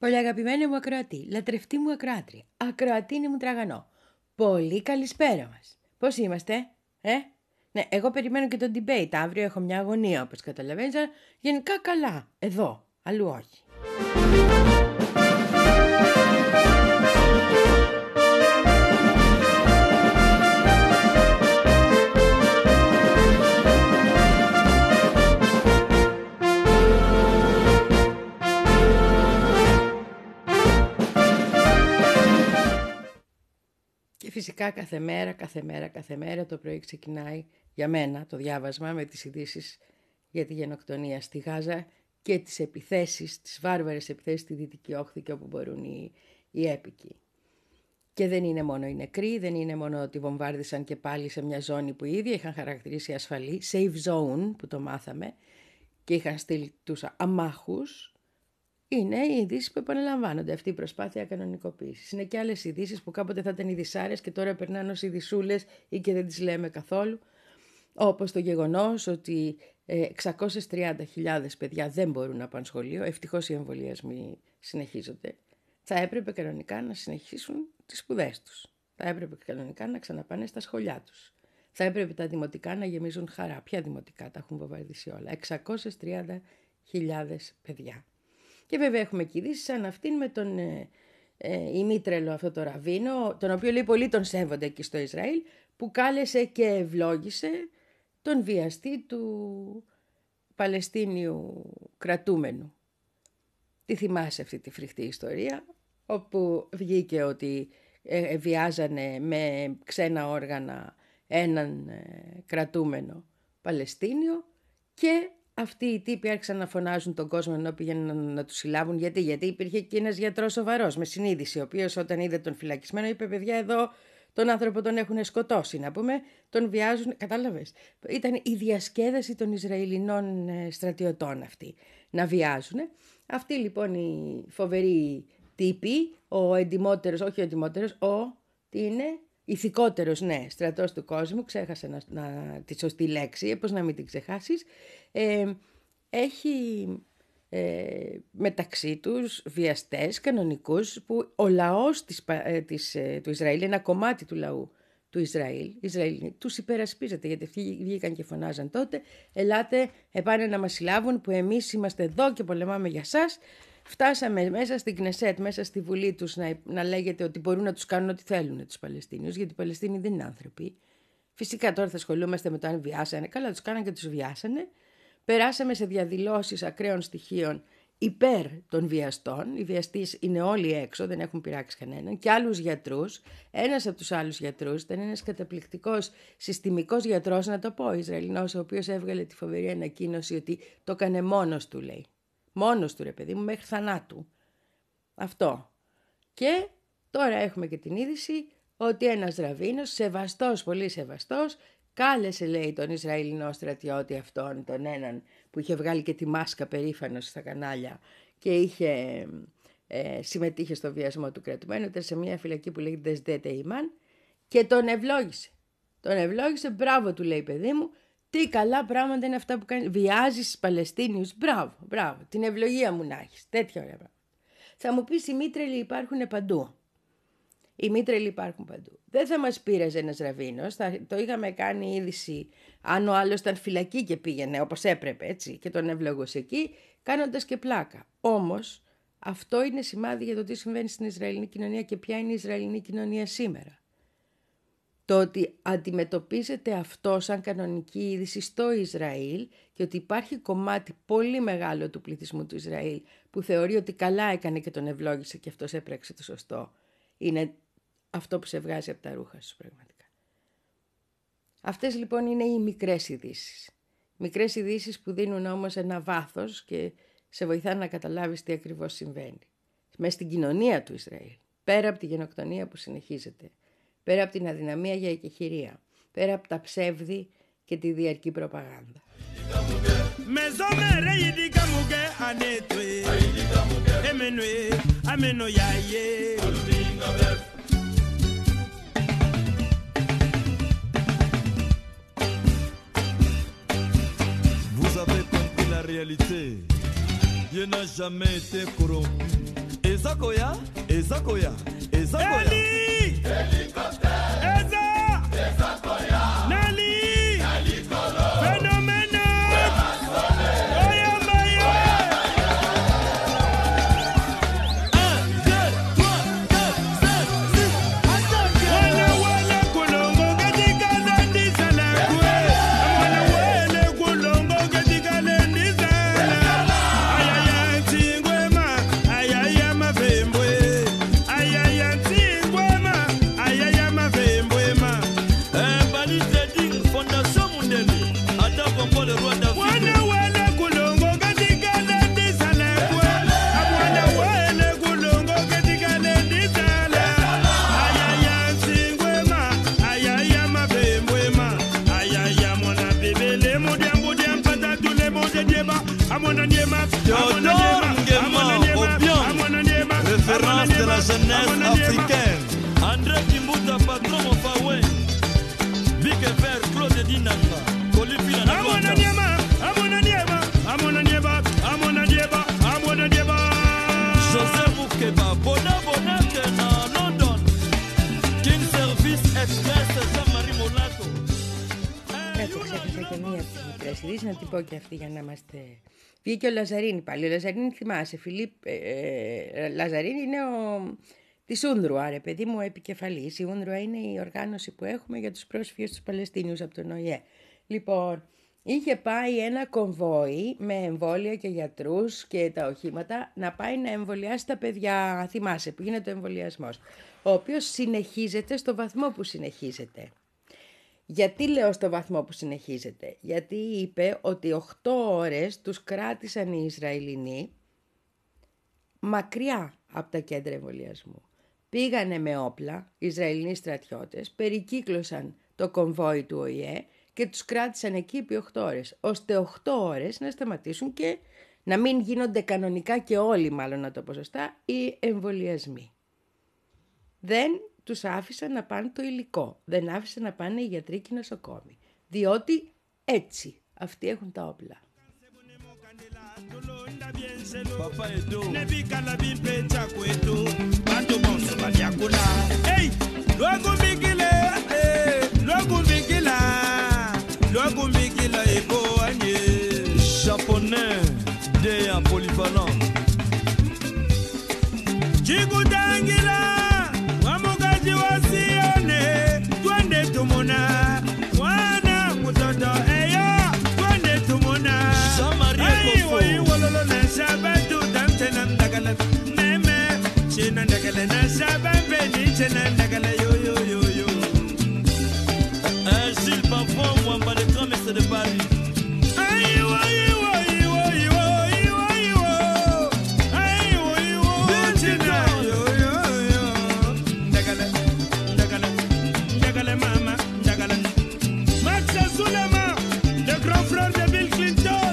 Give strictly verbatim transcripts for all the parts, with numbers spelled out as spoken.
Πολύ αγαπημένη μου ακροατή, λατρευτή μου ακροάτρια, ακροατίνη μου τραγανό. Πολύ καλησπέρα μας. Πώς είμαστε, ε? Ναι, εγώ περιμένω και το debate. Αύριο έχω μια αγωνία, όπως καταλαβαίνεις. Γενικά καλά. Εδώ, αλλού όχι. Και φυσικά κάθε μέρα, κάθε μέρα, κάθε μέρα το πρωί ξεκινάει για μένα το διάβασμα με τις ειδήσεις για τη γενοκτονία στη Γάζα και τις επιθέσεις, τις βάρβαρες επιθέσεις στη Δυτική Όχθη και όπου μπορούν οι, οι έπικοι. Και δεν είναι μόνο οι νεκροί, δεν είναι μόνο ότι βομβάρδισαν και πάλι σε μια ζώνη που ήδη είχαν χαρακτηρίσει ασφαλή, safe zone που το μάθαμε, και είχαν στείλει τους αμάχους. Είναι οι ειδήσεις που επαναλαμβάνονται, αυτή η προσπάθεια κανονικοποίησης. Είναι και άλλες ειδήσεις που κάποτε θα ήταν ειδησάρες και τώρα περνάνε ως ειδησούλες ή και δεν τις λέμε καθόλου. Όπως το γεγονός ότι εξακόσιες τριάντα χιλιάδες παιδιά δεν μπορούν να πάνε σχολείο, ευτυχώς οι εμβολιασμοί συνεχίζονται. Θα έπρεπε κανονικά να συνεχίσουν τις σπουδές τους. Θα έπρεπε κανονικά να ξαναπάνε στα σχολιά τους. Θα έπρεπε τα δημοτικά να γεμίζουν χαρά. Ποια δημοτικά, τα έχουν βομβαρδίσει όλα. εξακόσιες τριάντα χιλιάδες παιδιά. Και βέβαια έχουμε και ειδήσεις σαν αυτήν με τον ε, ε, ημίτρελο αυτό το ραβίνο, τον οποίο λέει πολλοί τον σέβονται εκεί στο Ισραήλ, που κάλεσε και ευλόγησε τον βιαστή του Παλαιστίνιου κρατούμενου. Τι θυμάσαι αυτή τη φρικτή ιστορία, όπου βγήκε ότι ε, βιάζανε με ξένα όργανα έναν ε, κρατούμενο Παλαιστίνιο και αυτοί οι τύποι άρχισαν να φωνάζουν τον κόσμο ενώ πήγαιναν να, να τους συλλάβουν. Γιατί? Γιατί υπήρχε και ένας γιατρός σοβαρός με συνείδηση, ο οποίος όταν είδε τον φυλακισμένο είπε: παιδιά, εδώ τον άνθρωπο τον έχουν σκοτώσει, να πούμε, τον βιάζουν. Κατάλαβες? Ήταν η διασκέδαση των Ισραηλινών στρατιωτών αυτή, να βιάζουν. Αυτοί λοιπόν οι φοβεροί τύποι, ο εντιμότερος, όχι ο εντιμότερος, ο, τι είναι, ηθικότερος, ναι, στρατός του κόσμου, ξέχασα να, να, τη σωστή λέξη, πώς να μην την ξεχάσεις, ε, έχει ε, μεταξύ τους βιαστές κανονικούς που ο λαός της, ε, της, ε, του Ισραήλ, ένα κομμάτι του λαού του Ισραήλ, Ισραήλ τους υπερασπίζεται, γιατί αυτοί βγήκαν και φωνάζαν τότε: ελάτε, επάνε να μας συλλάβουν που εμείς είμαστε εδώ και πολεμάμε για σας. Φτάσαμε μέσα στην Κνεσέτ, μέσα στη Βουλή τους, να, να λέγεται ότι μπορούν να τους κάνουν ό,τι θέλουν τους Παλαιστίνιους, γιατί οι Παλαιστίνοι δεν είναι άνθρωποι. Φυσικά τώρα θα ασχολούμαστε με το αν βιάσανε. Καλά, τους κάναν και τους βιάσανε. Περάσαμε σε διαδηλώσεις ακραίων στοιχείων υπέρ των βιαστών. Οι βιαστείς είναι όλοι έξω, δεν έχουν πειράξει κανέναν. Και άλλους γιατρούς. Ένας από τους άλλους γιατρούς ήταν ένας καταπληκτικός συστημικός γιατρός, να το πω, Ισραηλινός, ο οποίος έβγαλε τη φοβερή ανακοίνωση ότι το έκανε μόνος του, λέει. Μόνος του, ρε παιδί μου, μέχρι θανάτου. Αυτό. Και τώρα έχουμε και την είδηση ότι ένας ραβίνος, σεβαστός, πολύ σεβαστός, κάλεσε, λέει, τον Ισραηλινό στρατιώτη αυτόν, τον έναν που είχε βγάλει και τη μάσκα περήφανος στα κανάλια και είχε, ε, συμμετείχε στο βιασμό του κρατουμένου, ήταν σε μια φυλακή που λέγεται Σδέτε Ιμάν, και τον ευλόγησε. Τον ευλόγησε, μπράβο του, λέει, παιδί μου. Τι καλά πράγματα είναι αυτά που κάνει. Βιάζεις τους Παλαιστίνιους. Μπράβο, μπράβο. Την ευλογία μου να έχεις. Τέτοια ωραία πράγματα. Θα μου πεις, οι μήτρελοι υπάρχουν παντού. Οι μήτρελοι υπάρχουν παντού. Δεν θα μας πείραζε ένας ραβίνος. Θα το είχαμε κάνει είδηση αν ο άλλος ήταν φυλακή και πήγαινε όπως έπρεπε, έτσι, και τον ευλογούσε εκεί, κάνοντας και πλάκα. Όμως αυτό είναι σημάδι για το τι συμβαίνει στην Ισραηλινή κοινωνία και ποια είναι η Ισραηλινή κοινωνία σήμερα. Το ότι αντιμετωπίζεται αυτό σαν κανονική είδηση στο Ισραήλ και ότι υπάρχει κομμάτι πολύ μεγάλο του πληθυσμού του Ισραήλ που θεωρεί ότι καλά έκανε και τον ευλόγησε και αυτός έπραξε το σωστό, είναι αυτό που σε βγάζει από τα ρούχα σου πραγματικά. Αυτές λοιπόν είναι οι μικρές ειδήσεις. Μικρές ειδήσεις που δίνουν όμως ένα βάθος και σε βοηθάνε να καταλάβεις τι ακριβώς συμβαίνει. Μες στην κοινωνία του Ισραήλ, πέρα από τη γενοκτονία που συνεχίζεται, πέρα από την αδυναμία για εκεχηρία, πέρα από τα ψεύδη και τη διαρκή προπαγάνδα. Vous avez compris la réalité. Dieu n'a jamais été corrompu et Ezakoya, Ezakoya, Ezakoya. Référence de la jeunesse africaine. André Kimbuta, patron of Fawen. Big Ver, Claude Dinanga. Colifina Nagonda. José Moukeba, Bona Bona Kena, London. King Service Express, Jean-Marie Molato. Έχω ξέχασα και μία από τις μικρές ειδήσεις, να την πω και αυτή για να είμαστε... Βγήκε ο Λαζαρίνη πάλι. Ο Λαζαρίνη θυμάσαι, Φιλίπ ε, ε, Λαζαρίνη είναι ο... της Ούνδρουα, ρε παιδί μου, επικεφαλής. Η Ούνδρουα είναι η οργάνωση που έχουμε για τους πρόσφυγες τους Παλαιστίνιους από τον Ο Ε Ε. Λοιπόν, είχε πάει ένα κομβόι με εμβόλια και γιατρούς και τα οχήματα να πάει να εμβολιάσει τα παιδιά, θυμάσαι, που γίνεται ο εμβολιασμός, ο οποίος συνεχίζεται στο βαθμό που συνεχίζεται. Γιατί λέω στο βαθμό που συνεχίζεται? Γιατί είπε ότι οκτώ ώρες τους κράτησαν οι Ισραηλινοί μακριά από τα κέντρα εμβολιασμού. Πήγανε με όπλα, Ισραηλινοί στρατιώτες, περικύκλωσαν το κομβόι του Ο Ε Ε και τους κράτησαν εκεί επί οκτώ ώρες, ώστε οκτώ ώρες να σταματήσουν και να μην γίνονται κανονικά και όλοι μάλλον να το πω σωστά οι εμβολιασμοί. Δεν τους άφησαν να πάνε το υλικό, δεν άφησαν να πάνε οι γιατροί και οι νοσοκόμοι, διότι έτσι αυτοί έχουν τα όπλα. Japonais, des polyvalents. Chikutangila, wamukaji wasione, twende tumona, wana mutoto eyo, twende tumona. Jean-Marie Kofo. Ayi wololo na shabatu tamte na ndagala, meme, china ndagala na shabambe ni china ndagala yo yo yo yo. Un Gilles Bafon, Mwamba de Commerce de Paris. Ayi wo ayi wo ayi wo ayi wo ayi wo ayi wo ayi wo ayi wo china yo yo yo. Ndagala, ndagala, ndagala mama, ndagala. Max Sulema, le grand frère de Bill Clinton.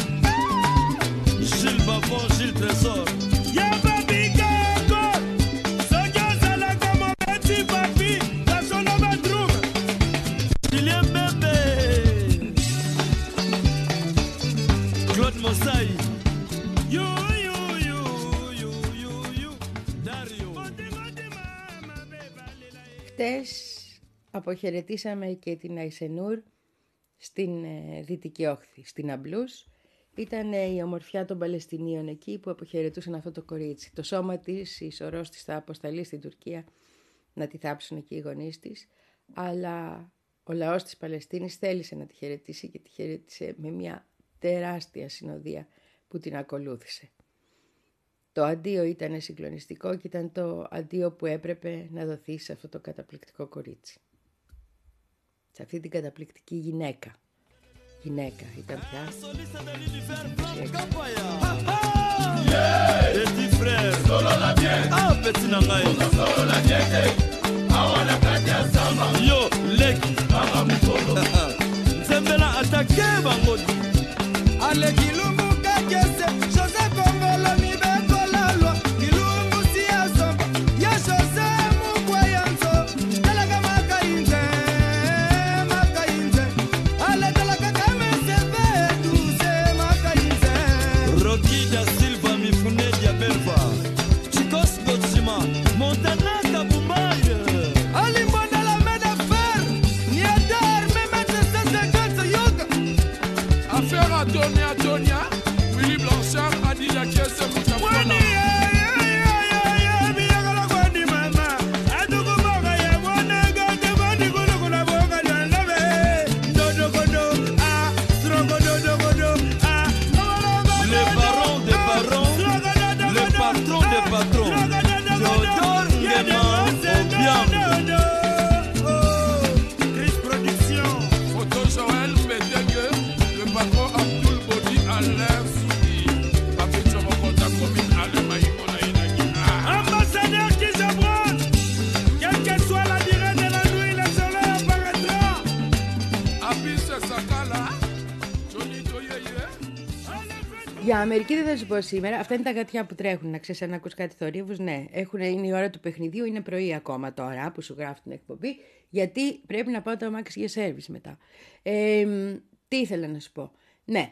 Gilles Bafon, Gilles Trésor. Yaba Bigako, Sojo Sala como Betty Papi, la solo bedroom. Julien Bebe, Claude Mossai. Yo yo yo yo yo yo. Dario. Χτες αποχαιρετήσαμε και την Αϊσενούρ στην ε, Δυτική Όχθη, στην Αμπλούς. Ήταν ε, η ομορφιά των Παλαιστινίων εκεί που αποχαιρετούσαν αυτό το κορίτσι. Το σώμα της, η σωρός της θα αποσταλεί στην Τουρκία να τη θάψουν εκεί οι γονείς της. Αλλά ο λαός της Παλαιστίνης θέλησε να τη χαιρετήσει και τη χαιρέτησε με μια τεράστια συνοδεία που την ακολούθησε. Το αντίο ήταν συγκλονιστικό και ήταν το αντίο που έπρεπε να δοθεί σε αυτό το καταπληκτικό κορίτσι. Σε αυτή την καταπληκτική γυναίκα. Γυναίκα ήταν πια. Petit frère, solo la bien. Ah, petit nangai. Solo la bien. Awana katia sama. Yo, leki. Mama mukolo. Zembela attaque bangodi. Ale kilumbu kakese. Jose Kongolo mi bekola lo. Kilumbu siaso. Ya Jose mukwayanzo. Talaga makainze. Makainze. Ale talaga kamese beduze makainze. Rocky da Silva mi funedia belva. Chico le patron, Théodore Nguema Obiang. Chris Production. Photo Joël Pédégue, le patron Abdoul Bodi Alain Soudi. Papi Tchomokota commune Allemagne, on a une guitare. Ambassadeur qui s'abranche. Quelle que soit la durée de la nuit, le soleil apparaîtra. Abis Sakala, Johnny Toyeye. Για Αμερική δεν θα σου πω σήμερα. Αυτά είναι τα γατιά που τρέχουν. Να ξέρεις αν ακούς κάτι θορύβους. Ναι, έχουν, είναι η ώρα του παιχνιδιού. Είναι πρωί ακόμα τώρα που σου γράφω την εκπομπή. Γιατί πρέπει να πάω το αμάξι για σέρβις μετά. Ε, τι ήθελα να σου πω. Ναι,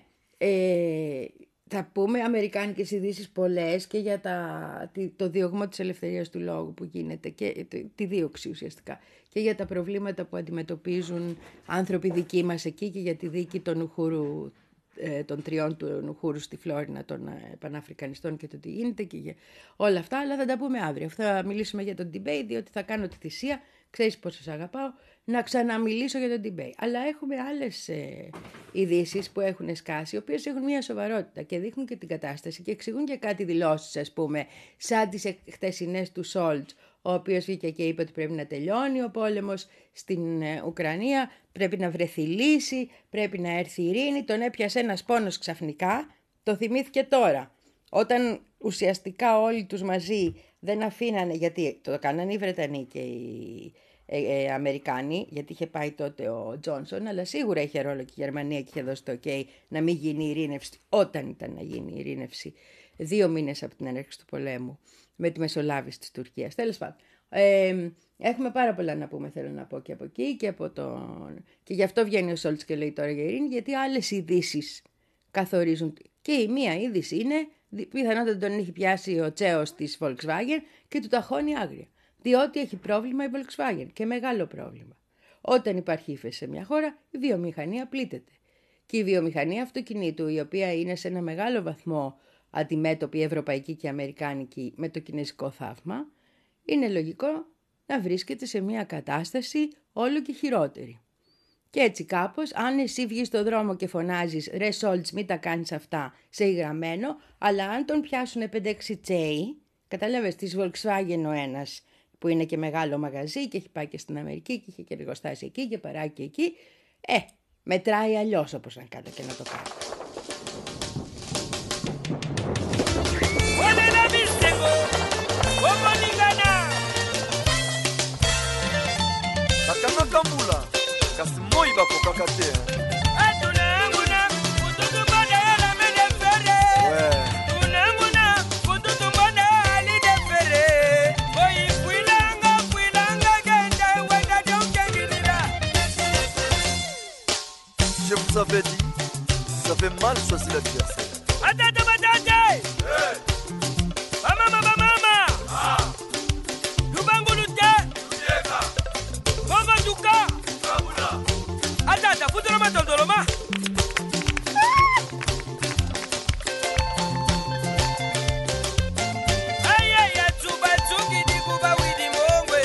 ε, θα πούμε αμερικάνικες ειδήσεις πολλές και για τα, το διωγμό της ελευθερίας του λόγου που γίνεται και τη δίωξη ουσιαστικά και για τα προβλήματα που αντιμετωπίζουν άνθρωποι δικοί μας εκεί και για τη δίκη των Ουχούρου, των τριών του Νουχούρου στη Φλόρινα των Παναφρικανιστών και το τι γίνεται και για όλα αυτά, αλλά θα τα πούμε αύριο. Θα μιλήσουμε για τον debate, διότι θα κάνω τη θυσία, ξέρεις πόσο σ' αγαπάω, να ξαναμιλήσω για τον debate. Αλλά έχουμε άλλες ε, ειδήσεις που έχουν σκάσει, οι οποίες έχουν μια σοβαρότητα και δείχνουν και την κατάσταση και εξηγούν και κάτι δηλώσεις, ας πούμε, σαν τις χτεσινές του Σόλτς, ο οποίος βγήκε και είπε ότι πρέπει να τελειώνει ο πόλεμος στην Ουκρανία, πρέπει να βρεθεί λύση, πρέπει να έρθει η ειρήνη. Τον έπιασε ένας πόνος ξαφνικά, το θυμήθηκε τώρα. Όταν ουσιαστικά όλοι τους μαζί δεν αφήνανε, γιατί το κάνανε οι Βρετανοί και οι ε, ε, Αμερικάνοι, γιατί είχε πάει τότε ο Τζόνσον, αλλά σίγουρα είχε ρόλο και η Γερμανία και είχε δώσει το ok να μην γίνει η ειρήνευση, όταν ήταν να γίνει η ειρήνευση, δύο μήνες από την έναρξη του πολέμου, με τη μεσολάβηση της Τουρκίας. Τέλος πάντων, ε, έχουμε πάρα πολλά να πούμε, θέλω να πω, και από εκεί και από τον... Και γι' αυτό βγαίνει ο Σόλτς και λέει τώρα για ειρήνη, γιατί άλλες ειδήσεις καθορίζουν. Και η μία είδηση είναι, πιθανότατα τον έχει πιάσει ο τσέος της Volkswagen και του ταχώνει άγρια. Διότι έχει πρόβλημα η Volkswagen και μεγάλο πρόβλημα. Όταν υπάρχει ύφεση σε μια χώρα, η βιομηχανία πλήττεται. Και η βιομηχανία αυτοκινήτου, η οποία είναι σε ένα μεγάλο βαθμό αντιμέτωπη ευρωπαϊκή και αμερικάνικη με το κινέζικο θαύμα, είναι λογικό να βρίσκεται σε μια κατάσταση όλο και χειρότερη. Και έτσι κάπως, αν εσύ βγεις στον δρόμο και φωνάζεις «Ρε Σόλτς, μην τα κάνεις αυτά» σε υγραμμένο, αλλά αν τον πιάσουν πέντε έξι τσέι, καταλάβες, της Volkswagen ο ένας, που είναι και μεγάλο μαγαζί και έχει πάει και στην Αμερική και είχε και εργοστάσια εκεί και παράκι εκεί, ε, μετράει αλλιώς όπως να κάτω και να το κάνω. Kakanakambula, kasi moi bakokaka te. Je vous avais dit, vous avez mal choisi l'adversaire. Attends, patate! Hey! Mama, mama, mama! Ah! Lubangulute! Luteka! Mama duka! Kabula! Attends, foutre-le-moi ton doloma! Aïe, aïe, tsuba tsuki di kuba widi mongwe!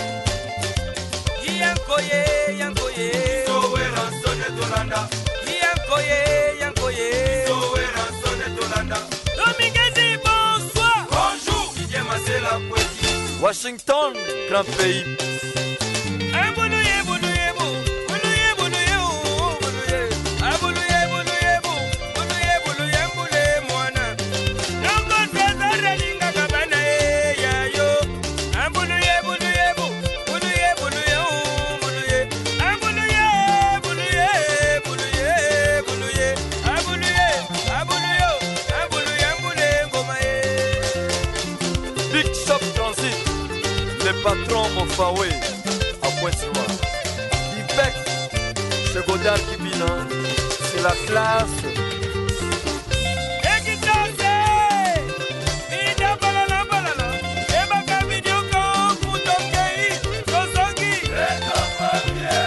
Yankoye, yankoye! Sowera sonne tolanda! Yankoye, yankoye! Sowera sonne tolanda! Dominguezi, bonsoir! Bonjour! Didier Masela Poiti! Washington, grand pays. Aboulouye, boulouye, bou! Boulouye, boulouye, ou! Boulouye! Aboulouye, boulouye, bou! Boulouye, boulouye, mboulé, moana! Nongo tezara linga kabana, eh, ya yo! Aboulouye, boulouye, bou! Boulouye, boulouye, ou! Boulouye! Aboulouye, boulouye, boulouye, boulouye! Aboulouye, aboulouye, aboulouye, mboulé, ngoma, eh! Big Shop Transit, les patrons au Faoué, à Pointe-Noire. Ibec, chez Godard Kibina, c'est la classe. Ekitase! Ida balala balala! Ebaka video ko kutokei! Kosongi! Eka papie!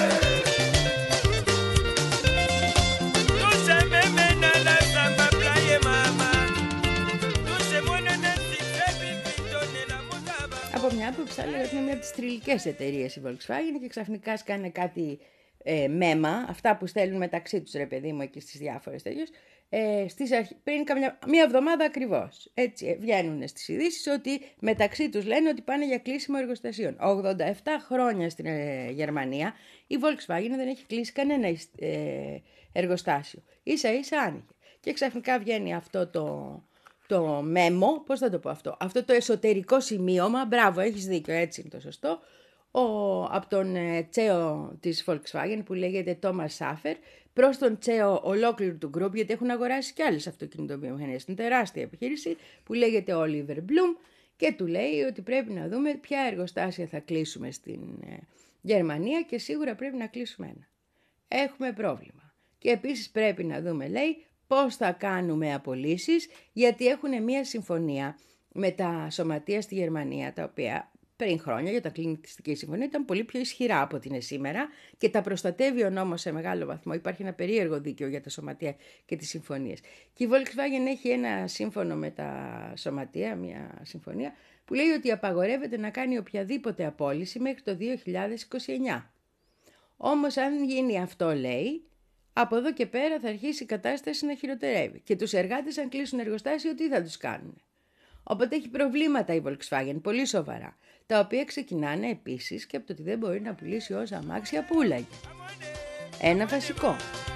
Touche meme na la samba playe mama! Touche mwana na sikrebi pitone la mutaba! Από μια άποψη θα έλεγα ότι είναι μια από τις θρυλικές εταιρείες η Volkswagen και ξαφνικά σκάνε κάτι ε, μέμα, αυτά που στέλνουν μεταξύ τους, ρε παιδί μου, εκεί στις διάφορες τέτοιες, Ε, στις αρχ... πριν καμιά... μία εβδομάδα ακριβώς. Έτσι βγαίνουν στις ειδήσεις ότι μεταξύ τους λένε ότι πάνε για κλείσιμο εργοστασίων. ογδόντα επτά χρόνια στην ε, Γερμανία η Volkswagen δεν έχει κλείσει κανένα ε, εργοστάσιο. Ίσα ίσα άνοιγε. Και ξαφνικά βγαίνει αυτό το, το μέμο, πώς θα το πω αυτό, αυτό το εσωτερικό σημείωμα, μπράβο έχεις δίκιο, έτσι είναι το σωστό, ο, από τον ε, τσέο της Volkswagen που λέγεται Thomas Schaffer, προς τον τσέο ολόκληρου του γκρουπ, γιατί έχουν αγοράσει κι άλλες αυτοκινητοβιομηχανίες. Είναι τεράστια επιχείρηση που λέγεται Oliver Bloom και του λέει ότι πρέπει να δούμε ποια εργοστάσια θα κλείσουμε στην ε, Γερμανία και σίγουρα πρέπει να κλείσουμε ένα. Έχουμε πρόβλημα. Και επίσης πρέπει να δούμε, λέει, πώς θα κάνουμε απολύσεις, γιατί έχουν μία συμφωνία με τα σωματεία στη Γερμανία, τα οποία πριν χρόνια για τα κλινιστική συμφωνία ήταν πολύ πιο ισχυρά από ό,τι είναι σήμερα και τα προστατεύει ο νόμος σε μεγάλο βαθμό. Υπάρχει ένα περίεργο δίκαιο για τα σωματεία και τις συμφωνίες. Και η Volkswagen έχει ένα σύμφωνο με τα σωματεία, μια συμφωνία, που λέει ότι απαγορεύεται να κάνει οποιαδήποτε απόλυση μέχρι το δύο χιλιάδες είκοσι εννιά. Όμως αν γίνει αυτό, λέει, από εδώ και πέρα θα αρχίσει η κατάσταση να χειροτερεύει. Και τους εργάτες αν κλείσουν εργοστάσιο, τι θα τους κάνουν. Οπότε έχει προβλήματα η Volkswagen, πολύ σοβαρά, τα οποία ξεκινάνε επίσης και από το ότι δεν μπορεί να πουλήσει όσα αμάξια πουλάγε. Ένα βασικό.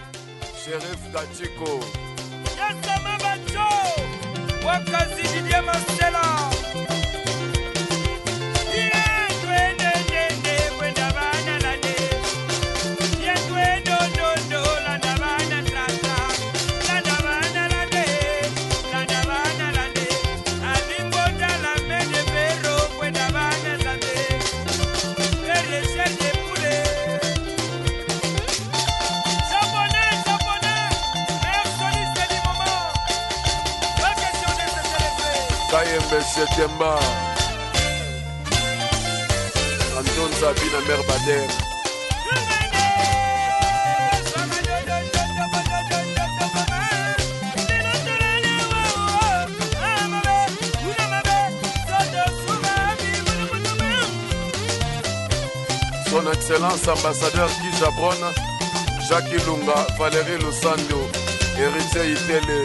September Anton Sabina Merbader Son Excellence Ambassadeur Guy Jabron, Jacques Lunga, Valérie Lusando, Héritier Itele.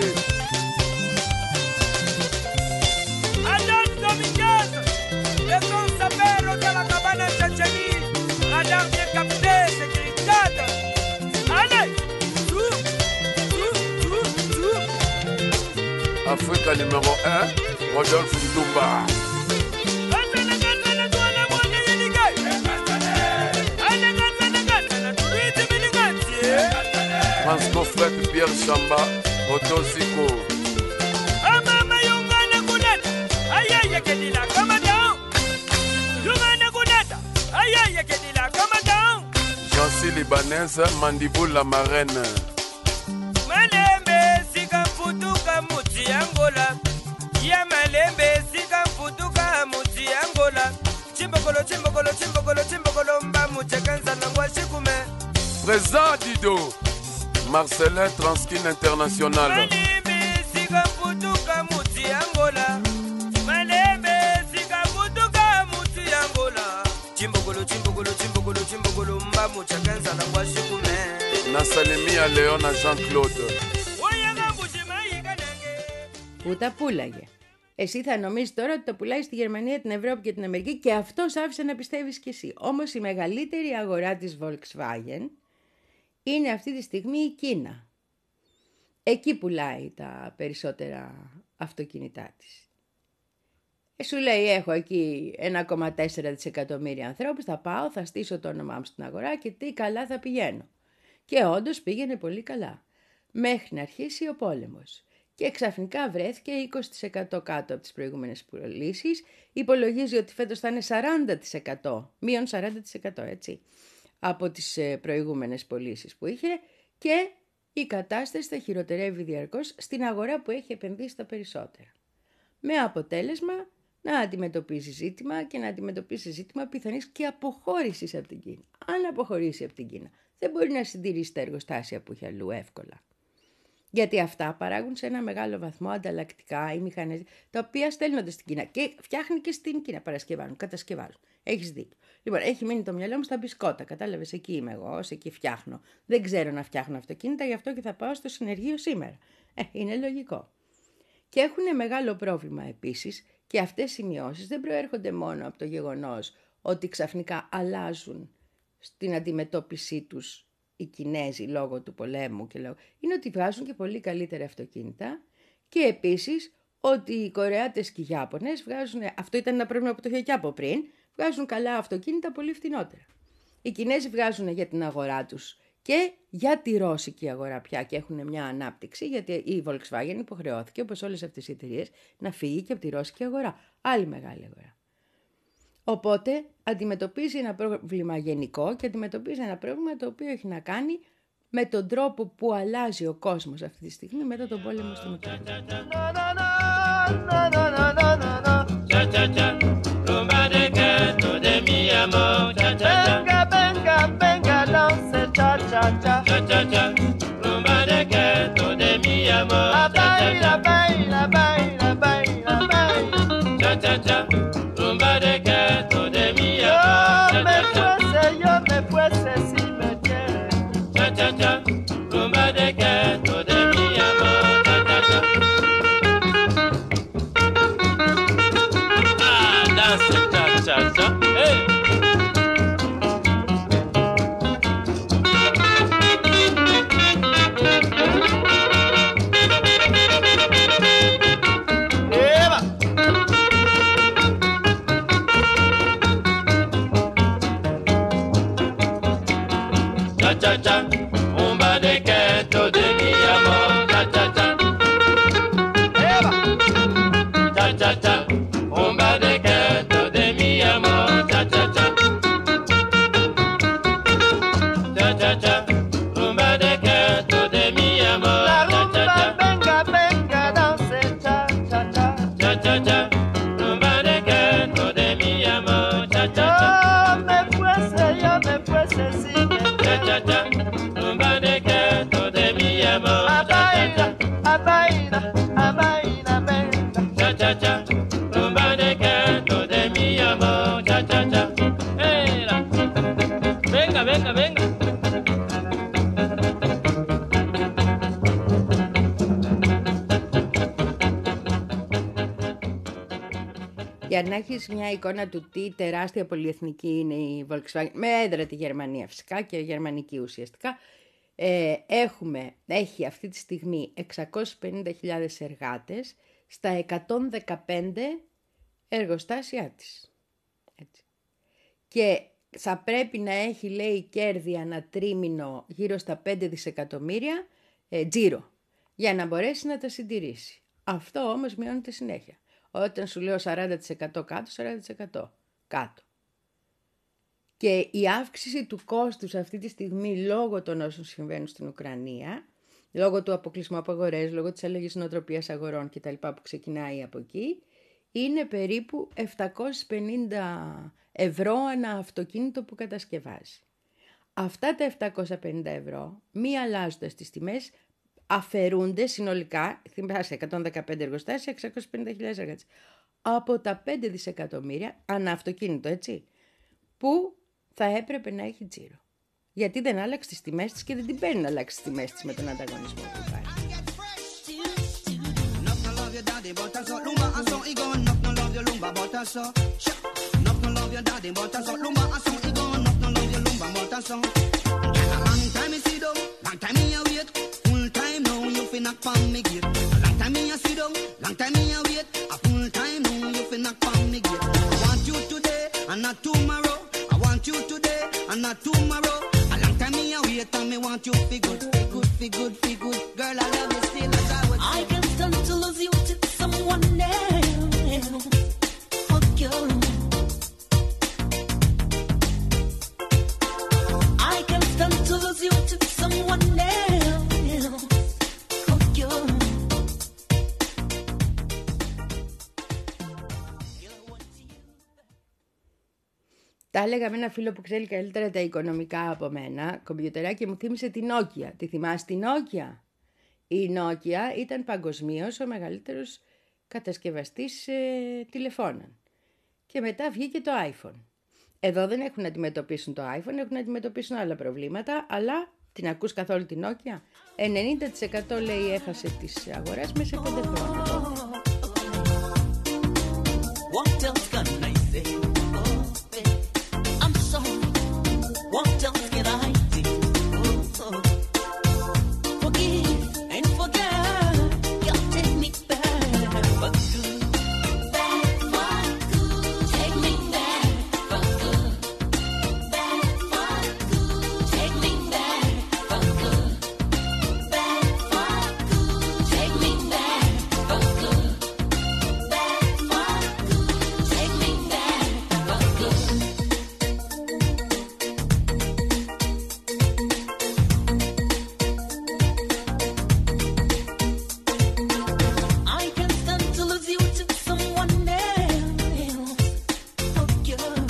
Africa numéro un, Rodolphe Ntumba. Franco Fred Pierre Chamba, Otosiko. Jancy Libanaise, Mandibula Marraine. Présent Dido, Marcelin Transkin International. Nasalimia Leona Jean-Claude. Πού τα πουλάγε. Εσύ θα νομίζεις τώρα ότι το πουλάει στη Γερμανία, την Ευρώπη και την Αμερική και αυτός άφησε να πιστεύεις κι εσύ. Όμως η μεγαλύτερη αγορά της Volkswagen είναι αυτή τη στιγμή η Κίνα. Εκεί πουλάει τα περισσότερα αυτοκίνητά της. Ε, σου λέει έχω εκεί ένα κόμμα τέσσερα δισεκατομμύρια ανθρώπους, θα πάω, θα στήσω το όνομά μου στην αγορά και τι καλά θα πηγαίνω. Και όντως πήγαινε πολύ καλά. Μέχρι να αρχίσει ο πόλεμος. Και ξαφνικά βρέθηκε είκοσι τοις εκατό κάτω από τις προηγούμενες πωλήσεις. Υπολογίζει ότι φέτος θα είναι σαράντα τοις εκατό, μείον σαράντα τοις εκατό έτσι, από τις προηγούμενες πωλήσεις που είχε και η κατάσταση θα χειροτερεύει διαρκώς στην αγορά που έχει επενδύσει τα περισσότερα. Με αποτέλεσμα να αντιμετωπίσει ζήτημα και να αντιμετωπίσει ζήτημα πιθανής και αποχώρησης από την Κίνα. Αν αποχωρήσει από την Κίνα, δεν μπορεί να συντηρήσει τα εργοστάσια που έχει αλλού εύκολα. Γιατί αυτά παράγουν σε ένα μεγάλο βαθμό ανταλλακτικά ή μηχανές, τα οποία στέλνονται στην Κίνα και φτιάχνει και στην Κίνα, παρασκευάζουν, κατασκευάζουν. Έχεις δίκιο. Λοιπόν, έχει μείνει το μυαλό μου στα μπισκότα. Κατάλαβες, εκεί είμαι εγώ, εκεί φτιάχνω. Δεν ξέρω να φτιάχνω αυτοκίνητα, γι' αυτό και θα πάω στο συνεργείο σήμερα. Ε, είναι λογικό. Και έχουν μεγάλο πρόβλημα επίσης και αυτές οι μειώσεις δεν προέρχονται μόνο από το γεγονός ότι ξαφνικά αλλάζουν στην αντιμετώπιση τους οι Κινέζοι λόγω του πολέμου και λόγω... είναι ότι βγάζουν και πολύ καλύτερα αυτοκίνητα και επίσης ότι οι Κορεάτες και οι Ιάπωνες βγάζουν, αυτό ήταν ένα πρόβλημα που το είχε και από πριν, βγάζουν καλά αυτοκίνητα πολύ φτηνότερα. Οι Κινέζοι βγάζουν για την αγορά τους και για τη ρώσικη αγορά πια και έχουν μια ανάπτυξη, γιατί η Volkswagen υποχρεώθηκε, όπως όλες αυτές οι εταιρείες, να φύγει και από τη ρώσικη αγορά. Άλλη μεγάλη αγορά. Οπότε αντιμετωπίζει ένα πρόβλημα γενικό και αντιμετωπίζει ένα πρόβλημα το οποίο έχει να κάνει με τον τρόπο που αλλάζει ο κόσμος αυτή τη στιγμή μετά τον πόλεμο στην Ουκρανία. Για να έχεις μια εικόνα του τι τεράστια πολυεθνική είναι η Volkswagen, με έδρα τη Γερμανία φυσικά και γερμανική ουσιαστικά, ε, έχουμε, έχει αυτή τη στιγμή εξακόσιες πενήντα χιλιάδες εργάτες στα εκατόν δεκαπέντε εργοστάσια της. Έτσι. Και θα πρέπει να έχει, λέει, κέρδη ανά τρίμηνο γύρω στα πέντε δισεκατομμύρια ε, τζίρο, για να μπορέσει να τα συντηρήσει. Αυτό όμως μειώνεται συνέχεια. Όταν σου λέω σαράντα τοις εκατό κάτω, σαράντα τοις εκατό κάτω. Και η αύξηση του κόστους αυτή τη στιγμή λόγω των όσων συμβαίνουν στην Ουκρανία, λόγω του αποκλεισμού από αγορές, λόγω της αλλαγής νοοτροπίας αγορών κτλ. Που ξεκινάει από εκεί, είναι περίπου επτακόσια πενήντα ευρώ ανά αυτοκίνητο που κατασκευάζει. Αυτά τα επτακόσια πενήντα ευρώ, μη αλλάζοντας τις τιμές, αφαιρούνται συνολικά, θυμάσαι, εκατόν δεκαπέντε εργοστάσια, εξακόσιες πενήντα χιλιάδες εργάτες, από τα πέντε δισεκατομμύρια ανά αυτοκίνητο, έτσι, που θα έπρεπε να έχει τζίρο. Γιατί δεν άλλαξε τις τιμές της και δεν την παίρνει να αλλάξει τις τιμές της με τον ανταγωνισμό που υπάρχει. Knock on me gate. A long time me a sit down, long time me a wait. A full time now you fi knock on me gate. I want you today and not tomorrow. I want you today and not tomorrow. A long time me a wait and me want you fi good, fi good, fi good, fi good. Girl, I love you still as I was. I can stand to lose you to someone else. Oh, girl. I can stand to lose you to someone else. Τα έλεγα με ένα φίλο που ξέρει καλύτερα τα οικονομικά από μένα, κομπιουτεράκι, μου θύμισε την Nokia. Τη θυμάσαι την Nokia? Η Nokia ήταν παγκοσμίως ο μεγαλύτερος κατασκευαστής ε, τηλεφώνων. Και μετά βγήκε το iPhone. Εδώ δεν έχουν να αντιμετωπίσουν το iPhone, έχουν να αντιμετωπίσουν άλλα προβλήματα, αλλά Την ακούς καθόλου την Nokia? ενενήντα τοις εκατό λέει έχασε τις αγορές μέσα σε πέντε χρόνια. What else can I say? Oh, baby, I'm sorry. What else can I do? Oh, oh. Forgive and forget. You'll take me back for good. Back for good. Take me back for good. Back for good. Take me back for good. Back for good. Take me back for good. Back for good. Take me back for good. I can't stand to lose you to someone else. Oh, girl.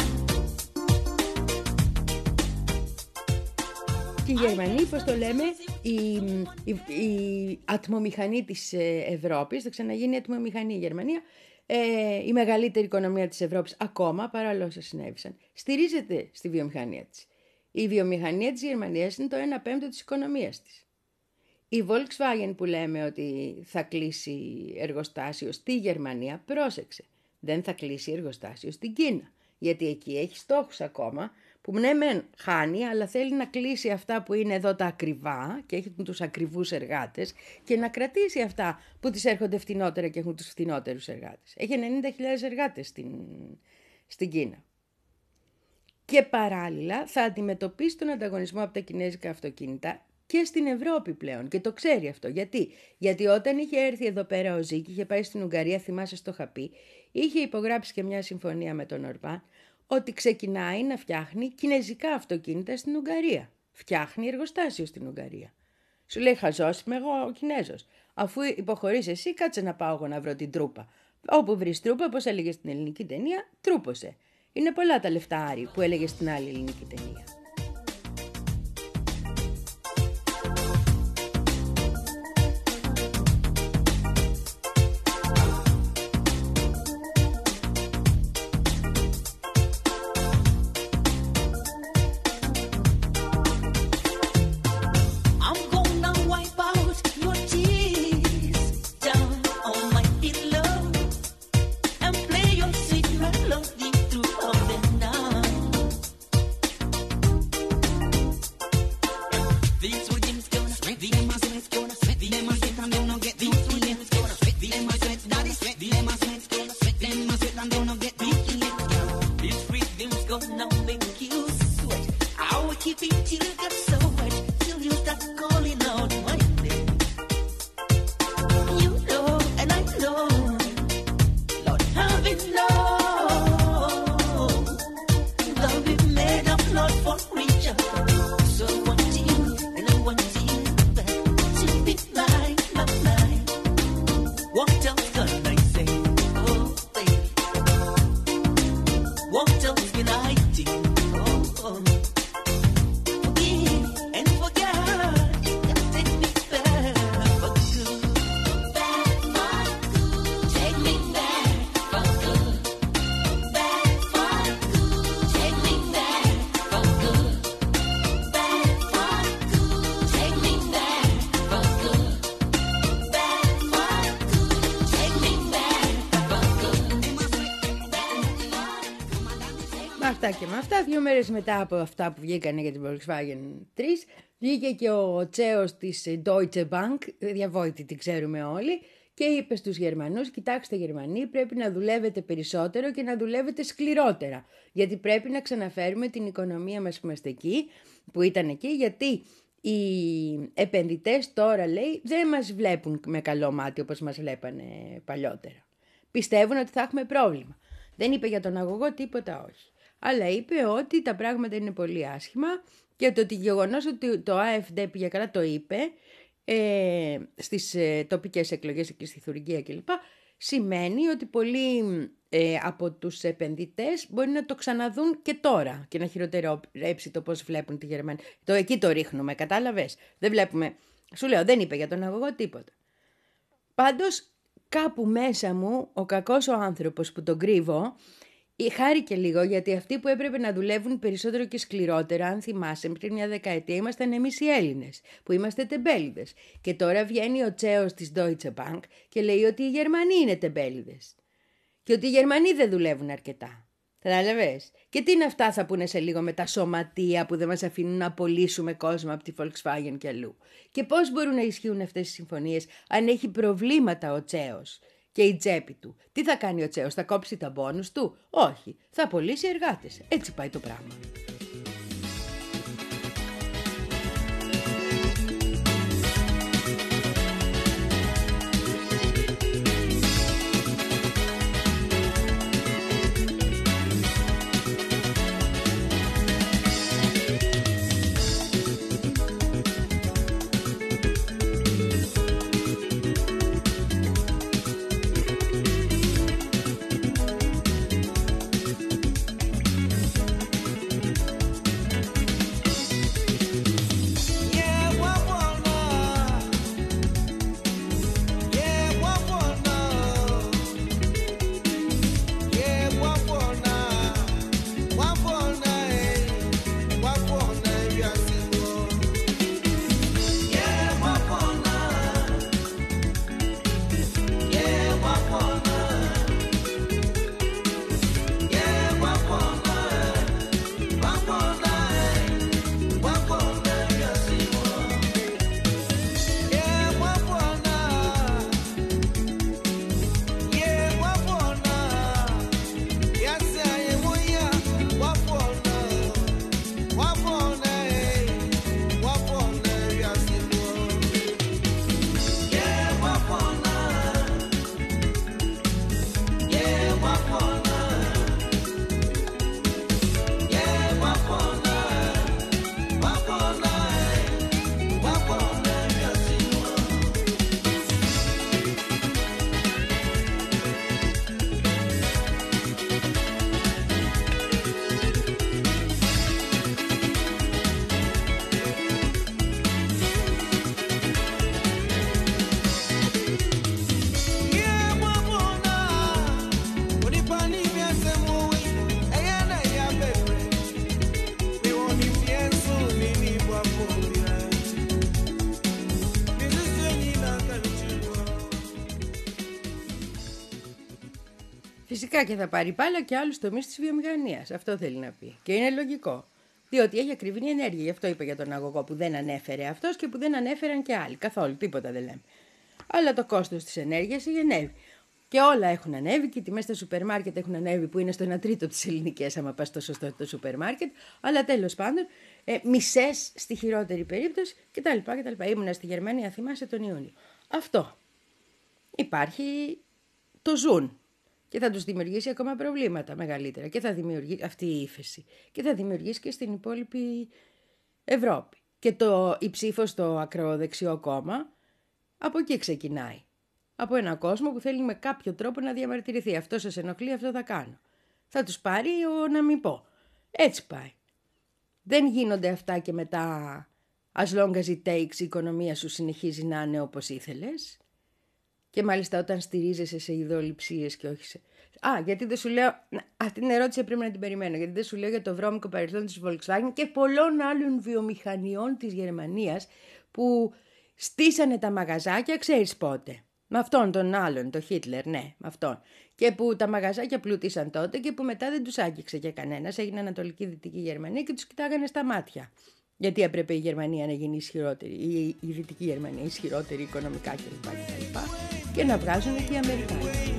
Και οι Γερμανοί, πώς το λέμε, η, η, η ατμομηχανή της ε, Ευρώπης, θα ξαναγίνει ατμομηχανή η Γερμανία, ε, η μεγαλύτερη οικονομία της Ευρώπης ακόμα, παρά όλα όσα συνέβησαν, στηρίζεται στη βιομηχανία της. Η βιομηχανία της Γερμανίας είναι το ένα πέμπτο της οικονομίας της. Η Volkswagen που λέμε ότι θα κλείσει εργοστάσιο στη Γερμανία, πρόσεξε, δεν θα κλείσει εργοστάσιο στην Κίνα. Γιατί εκεί έχει στόχους ακόμα που ναι μεν χάνει, αλλά θέλει να κλείσει αυτά που είναι εδώ τα ακριβά και έχει τους ακριβούς εργάτες και να κρατήσει αυτά που τις έρχονται φτηνότερα και έχουν τους φτηνότερους εργάτες. Έχει ενενήντα χιλιάδες εργάτες στην, στην Κίνα. Και παράλληλα θα αντιμετωπίσει τον ανταγωνισμό από τα κινέζικα αυτοκίνητα και στην Ευρώπη πλέον. Και το ξέρει αυτό. Γιατί? Γιατί όταν είχε έρθει εδώ πέρα ο Ζήκ, είχε πάει στην Ουγγαρία, θυμάσαι στο είχα πει, είχε υπογράψει και μια συμφωνία με τον Ορμπάν, ότι ξεκινάει να φτιάχνει κινέζικα αυτοκίνητα στην Ουγγαρία. Φτιάχνει εργοστάσιο στην Ουγγαρία. Σου λέει χαζός είμαι εγώ ο Κινέζος. Αφού υποχωρείς εσύ, κάτσε να πάω εγώ να βρω την τρούπα. Όπου βρεις τρούπα, πώς έλεγε στην ελληνική ταινία, τρούπωσε. Είναι πολλά τα λεφτά Άρη που έλεγε στην άλλη ελληνική ταινία. I'm gonna wipe out your tears down on my pillow and play your sweet melody throughout the night. These rhythms gonna sweat, them a sweat, gonna sweat, them a sweat and them no get these rhythms gonna sweat, them a sweat, daddy sweat, them a sweat, gonna sweat, them a sweat and them no get these These rhythms gonna make you sweat. I will keep it till you get so wet, till you start calling out my name. You know and I know, Lord, have it known. Love is made of blood for each other. So I want you and I want you back to be mine, my mine. What else can I say? Oh, baby. What else can I do? Oh, oh. Forgive and forget. And take me back for good. Back for good. Take me back for good. Back for good. Take me back for good. Back for good. Take me back for good. Back for good. Take me back for good. Με αυτά και με αυτά, δύο μέρες μετά από αυτά που βγήκανε για την Volkswagen τρία, βγήκε και ο τσέος της Deutsche Bank, διαβόητη την ξέρουμε όλοι, και είπε στους Γερμανούς, κοιτάξτε Γερμανοί, πρέπει να δουλεύετε περισσότερο και να δουλεύετε σκληρότερα, γιατί πρέπει να ξαναφέρουμε την οικονομία μας που είμαστε εκεί, που ήταν εκεί, γιατί οι επενδυτές τώρα, λέει, δεν μας βλέπουν με καλό μάτι όπως μας βλέπανε παλιότερα. Πιστεύουν ότι θα έχουμε πρόβλημα. Δεν είπε για τον αγωγό τίποτα, όχι. Αλλά είπε ότι τα πράγματα είναι πολύ άσχημα και το ότι γεγονός ότι το AfD πήγε καλά, το είπε ε, στις ε, τοπικές εκλογές και στη Θουργία κλπ. Σημαίνει ότι πολλοί ε, από τους επενδυτές μπορεί να το ξαναδούν και τώρα και να χειροτερέψει το πώς βλέπουν τη Γερμανία. Το εκεί το ρίχνουμε, κατάλαβες. Δεν βλέπουμε, σου λέω, δεν είπε για τον αγωγό τίποτα. Πάντως κάπου μέσα μου ο κακός ο άνθρωπος που τον κρύβω Χάρηκε λίγο γιατί αυτοί που έπρεπε να δουλεύουν περισσότερο και σκληρότερα, αν θυμάσαι, πριν μια δεκαετία ήμασταν εμείς οι Έλληνες, που είμαστε τεμπέληδες. Και τώρα βγαίνει ο τσέος της Deutsche Bank και λέει ότι οι Γερμανοί είναι τεμπέληδες. Και ότι οι Γερμανοί δεν δουλεύουν αρκετά. Κατάλαβες. Και τι είναι αυτά, θα πούνε σε λίγο, με τα σωματεία που δεν μας αφήνουν να πωλήσουμε κόσμο από τη Volkswagen και αλλού. Και πώς μπορούν να ισχύουν αυτές οι συμφωνίες αν έχει προβλήματα ο τσέος και η τσέπη του? Τι θα κάνει ο τσέος, θα κόψει τα μπόνους του? Όχι, θα απολύσει εργάτες. Έτσι πάει το πράγμα. Φυσικά και θα πάρει πάλα και άλλους τομείς της βιομηχανίας. Αυτό θέλει να πει. Και είναι λογικό. Διότι έχει ακριβή ενέργεια. Γι' αυτό είπα για τον αγωγό που δεν ανέφερε αυτός και που δεν ανέφεραν και άλλοι. Καθόλου, τίποτα δεν λέμε. Αλλά το κόστος της ενέργειας έχει ανέβει. Και όλα έχουν ανέβει και οι τιμές στα σούπερ μάρκετ έχουν ανέβει, που είναι στο ένα τρίτο της ελληνικής, άμα πας στο σωστό το σούπερ μάρκετ. Αλλά τέλος πάντων, ε, μισές στη χειρότερη περίπτωση κτλ. κτλ. Ήμουνα στη Γερμανία, θυμάσαι, τον Ιούνιο. Αυτό. Υπάρχει το ζουν. Και θα τους δημιουργήσει ακόμα προβλήματα μεγαλύτερα. Και θα δημιουργήσει αυτή η ύφεση. Και θα δημιουργήσει και στην υπόλοιπη Ευρώπη. Και το, η ψήφος στο ακροδεξιό κόμμα από εκεί ξεκινάει. Από ένα κόσμο που θέλει με κάποιο τρόπο να διαμαρτυρηθεί. Αυτό σας ενοχλεί, αυτό θα κάνω. Θα τους πάρει ο να μην πω. Έτσι πάει. Δεν γίνονται αυτά και μετά, as long as it takes, η οικονομία σου συνεχίζει να είναι όπως ήθελες. Και μάλιστα όταν στηρίζεσαι σε ιδεολειψίες και όχι σε... Α, γιατί δεν σου λέω... Αυτή την ερώτηση πρέπει να την περιμένω. Γιατί δεν σου λέω για το βρώμικο παρελθόν της Volkswagen και πολλών άλλων βιομηχανιών της Γερμανίας που στήσανε τα μαγαζάκια, ξέρεις πότε. Με αυτόν τον άλλον, τον Χίτλερ, ναι, με αυτόν. Και που τα μαγαζάκια πλούτησαν τότε και που μετά δεν τους άγγιξε και κανένας. Έγινε Ανατολική Δυτική Γερμανία και τους κοιτάγανε στα μάτια. Γιατί έπρεπε η Γερμανία να γίνει ισχυρότερη, η, η Δυτική Γερμανία ισχυρότερη οικονομικά κλπ. Και, και να βγάζουν και οι Αμερικάνοι.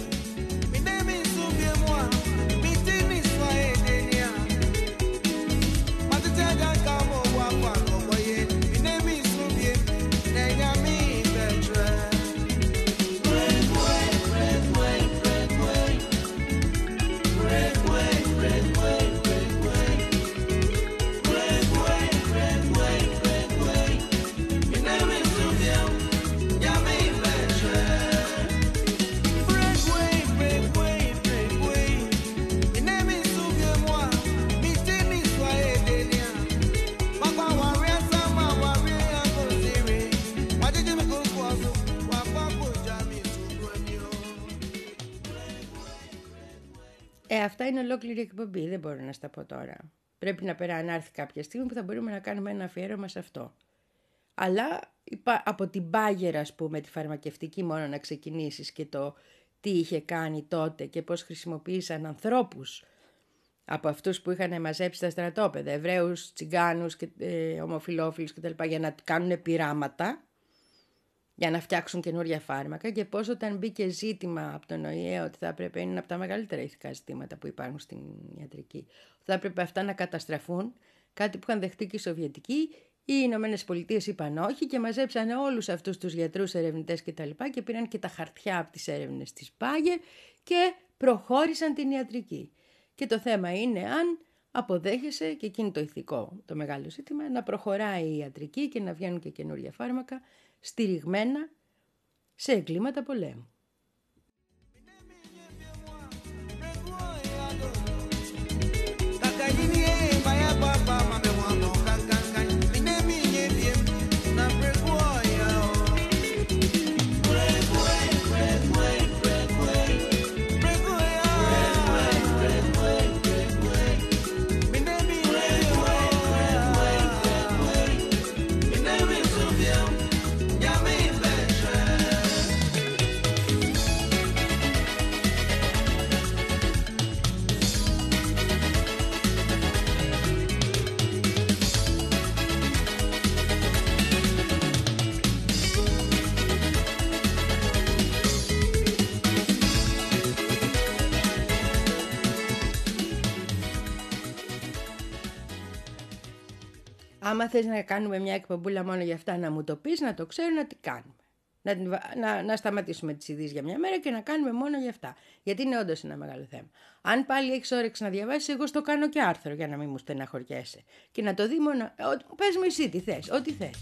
Fresh Ε, αυτά είναι ολόκληρη εκπομπή, δεν μπορώ να στα πω τώρα. Πρέπει να περάσει να έρθει κάποια στιγμή που θα μπορούμε να κάνουμε ένα αφιέρωμα σε αυτό. Αλλά από την Bayer, ας πούμε, τη φαρμακευτική μόνο να ξεκινήσεις και το τι είχε κάνει τότε και πώς χρησιμοποίησαν ανθρώπους από αυτούς που είχαν μαζέψει στα στρατόπεδα, Εβραίους, Τσιγκάνους, και, ε, ομοφυλόφιλους κτλ. Για να κάνουν πειράματα, για να φτιάξουν καινούρια φάρμακα, και πώς όταν μπήκε ζήτημα από τον Ο Η Ε ότι θα έπρεπε, είναι από τα μεγαλύτερα ηθικά ζητήματα που υπάρχουν στην ιατρική, θα έπρεπε αυτά να καταστραφούν, κάτι που είχαν δεχτεί και οι Σοβιετικοί. Οι Ηνωμένες Πολιτείες είπαν όχι και μαζέψανε όλους αυτούς τους γιατρούς, ερευνητές κτλ. Και πήραν και τα χαρτιά από τις έρευνες της Bayer και προχώρησαν την ιατρική. Και το θέμα είναι αν αποδέχεσαι, και εκείνη το ηθικό, το μεγάλο ζήτημα, να προχωράει η ιατρική και να βγαίνουν και καινούρια φάρμακα στηριγμένα σε εγκλήματα πολέμου. Άμα θες να κάνουμε μια εκπομπούλα μόνο για αυτά, να μου το πεις, να το ξέρω, να τι κάνουμε. Να, να, να σταματήσουμε τις ειδήσεις για μια μέρα και να κάνουμε μόνο για αυτά. Γιατί είναι όντως ένα μεγάλο θέμα. Αν πάλι έχεις όρεξη να διαβάσεις, εγώ στο κάνω και άρθρο για να μην μου στεναχωριέσαι. Και να το δει μόνο. Ό, πες μου εσύ τι θες, ό,τι θες.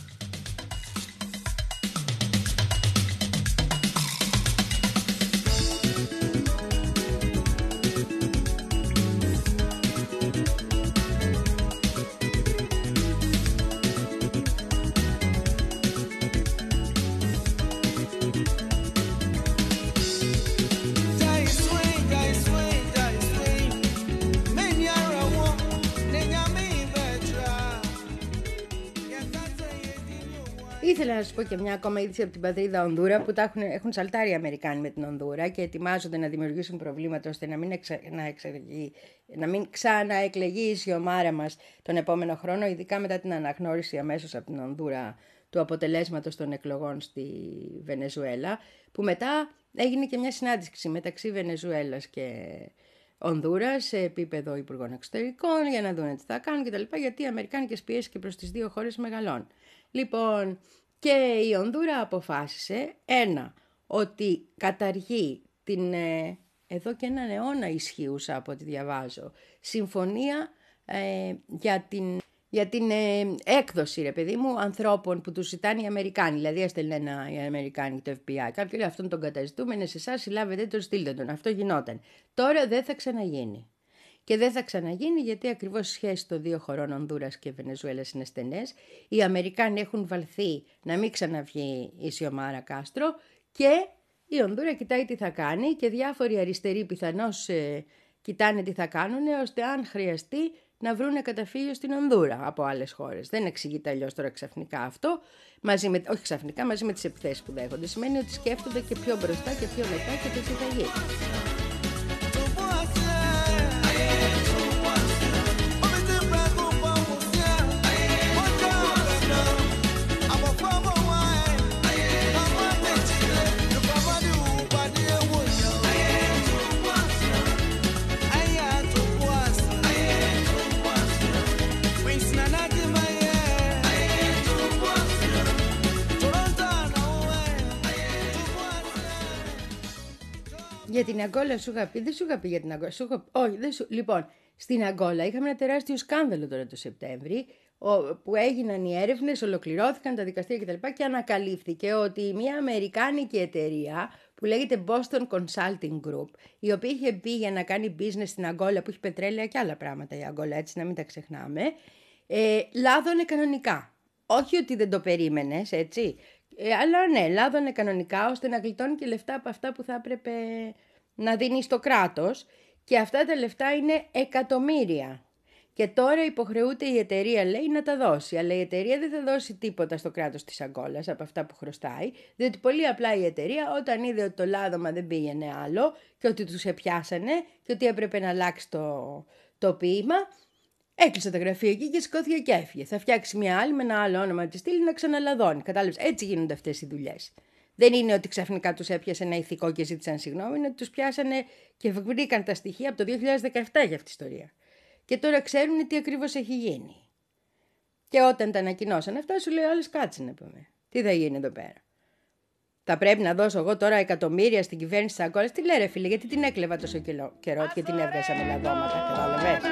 Ήθελα να σας πω και μια ακόμα είδηση από την πατρίδα Ονδούρα, που τα έχουν, έχουν σαλτάρει οι Αμερικάνοι με την Ονδούρα και ετοιμάζονται να δημιουργήσουν προβλήματα ώστε να μην, εξα, να εξαγεί, να μην ξαναεκλεγεί η Σιωμάρα μας τον επόμενο χρόνο, ειδικά μετά την αναγνώριση αμέσως από την Ονδούρα του αποτελέσματος των εκλογών στη Βενεζουέλα, που μετά έγινε και μια συνάντηση μεταξύ Βενεζουέλας και Ονδούρας σε επίπεδο Υπουργών Εξωτερικών για να δουν τι θα κάνουν κτλ. Γιατί οι αμερικάνικες πιέσεις και προς τις δύο χώρες μεγαλώνουν. Λοιπόν, και η Ονδούρα αποφάσισε ένα, ότι καταργεί την ε, εδώ και έναν αιώνα ισχύουσα από ό,τι διαβάζω συμφωνία ε, για την, για την ε, έκδοση, ρε παιδί μου, ανθρώπων που τους ζητάνε οι Αμερικάνοι. Δηλαδή έστελνε ένα οι Αμερικάνοι το Εφ Μπι Άι. Κάποιοι λέει αυτόν τον καταζητούμε, είναι σε εσάς, συλλάβετε τον, στείλτε τον. Αυτό γινόταν. Τώρα δεν θα ξαναγίνει. Και δεν θα ξαναγίνει γιατί ακριβώς οι σχέσεις των δύο χωρών Ονδούρας και Βενεζουέλας είναι στενές. Οι Αμερικάνοι έχουν βαλθεί να μην ξαναβγεί η Σιωμάρα Κάστρο και η Ονδούρα κοιτάει τι θα κάνει και διάφοροι αριστεροί πιθανώς ε, κοιτάνε τι θα κάνουν ώστε αν χρειαστεί να βρούνε καταφύγιο στην Ονδούρα από άλλες χώρες. Δεν εξηγείται αλλιώς τώρα ξαφνικά αυτό, μαζί με, όχι ξαφνικά, μαζί με τις επιθέσεις που δέχονται. Σημαίνει ότι σκέφτονται και πιο μπροστά και πιο μετά και τι θα γίνει. Για την Αγκόλα σου είχα πει, δεν σου είχα πει για την Αγκόλα. Σου είχα... Όχι, δεν σου... Λοιπόν, στην Αγκόλα είχαμε ένα τεράστιο σκάνδαλο τώρα το Σεπτέμβρη, που έγιναν οι έρευνες, ολοκληρώθηκαν τα δικαστήρια κτλ. Και ανακαλύφθηκε ότι μια αμερικάνικη εταιρεία που λέγεται Boston Consulting Group, η οποία είχε μπει για να κάνει business στην Αγκόλα, που έχει πετρέλαια και άλλα πράγματα η Αγκόλα, έτσι να μην τα ξεχνάμε, ε, λάδωνε κανονικά. Όχι ότι δεν το περίμενες, έτσι. Ε, αλλά ναι, λάδωνε κανονικά ώστε να γλιτώνει και λεφτά από αυτά που θα έπρεπε να δίνει στο κράτος. Και αυτά τα λεφτά είναι εκατομμύρια. Και τώρα υποχρεούται η εταιρεία, λέει, να τα δώσει. Αλλά η εταιρεία δεν θα δώσει τίποτα στο κράτος της Αγκόλας από αυτά που χρωστάει, διότι πολύ απλά η εταιρεία, όταν είδε ότι το λάδωμα δεν πήγαινε άλλο και ότι τους επιάσανε και ότι έπρεπε να αλλάξει το, το ποίημα, έκλεισε τα γραφεία εκεί και σηκώθηκε και έφυγε. Θα φτιάξει μια άλλη με ένα άλλο όνομα τη στήλη να ξαναλαδώνει. Κατάλαβες, έτσι γίνονται αυτές οι δουλειές. Δεν είναι ότι ξαφνικά τους έπιασε ένα ηθικό και ζήτησαν συγγνώμη, είναι ότι τους πιάσανε και βρήκαν τα στοιχεία από το δύο χιλιάδες δεκαεπτά για αυτή την ιστορία. Και τώρα ξέρουν τι ακριβώς έχει γίνει. Και όταν τα ανακοινώσαν αυτά, σου λέει όλες κάτσε να πούμε. Τι θα γίνει εδώ πέρα. Θα πρέπει να δώσω εγώ τώρα εκατομμύρια στην κυβέρνηση της Αγκόλας. Τι λέει ρε φίλε, γιατί την έκλεβα τόσο καιρό και την έβγασα με λαδώματα, κατάλαβες.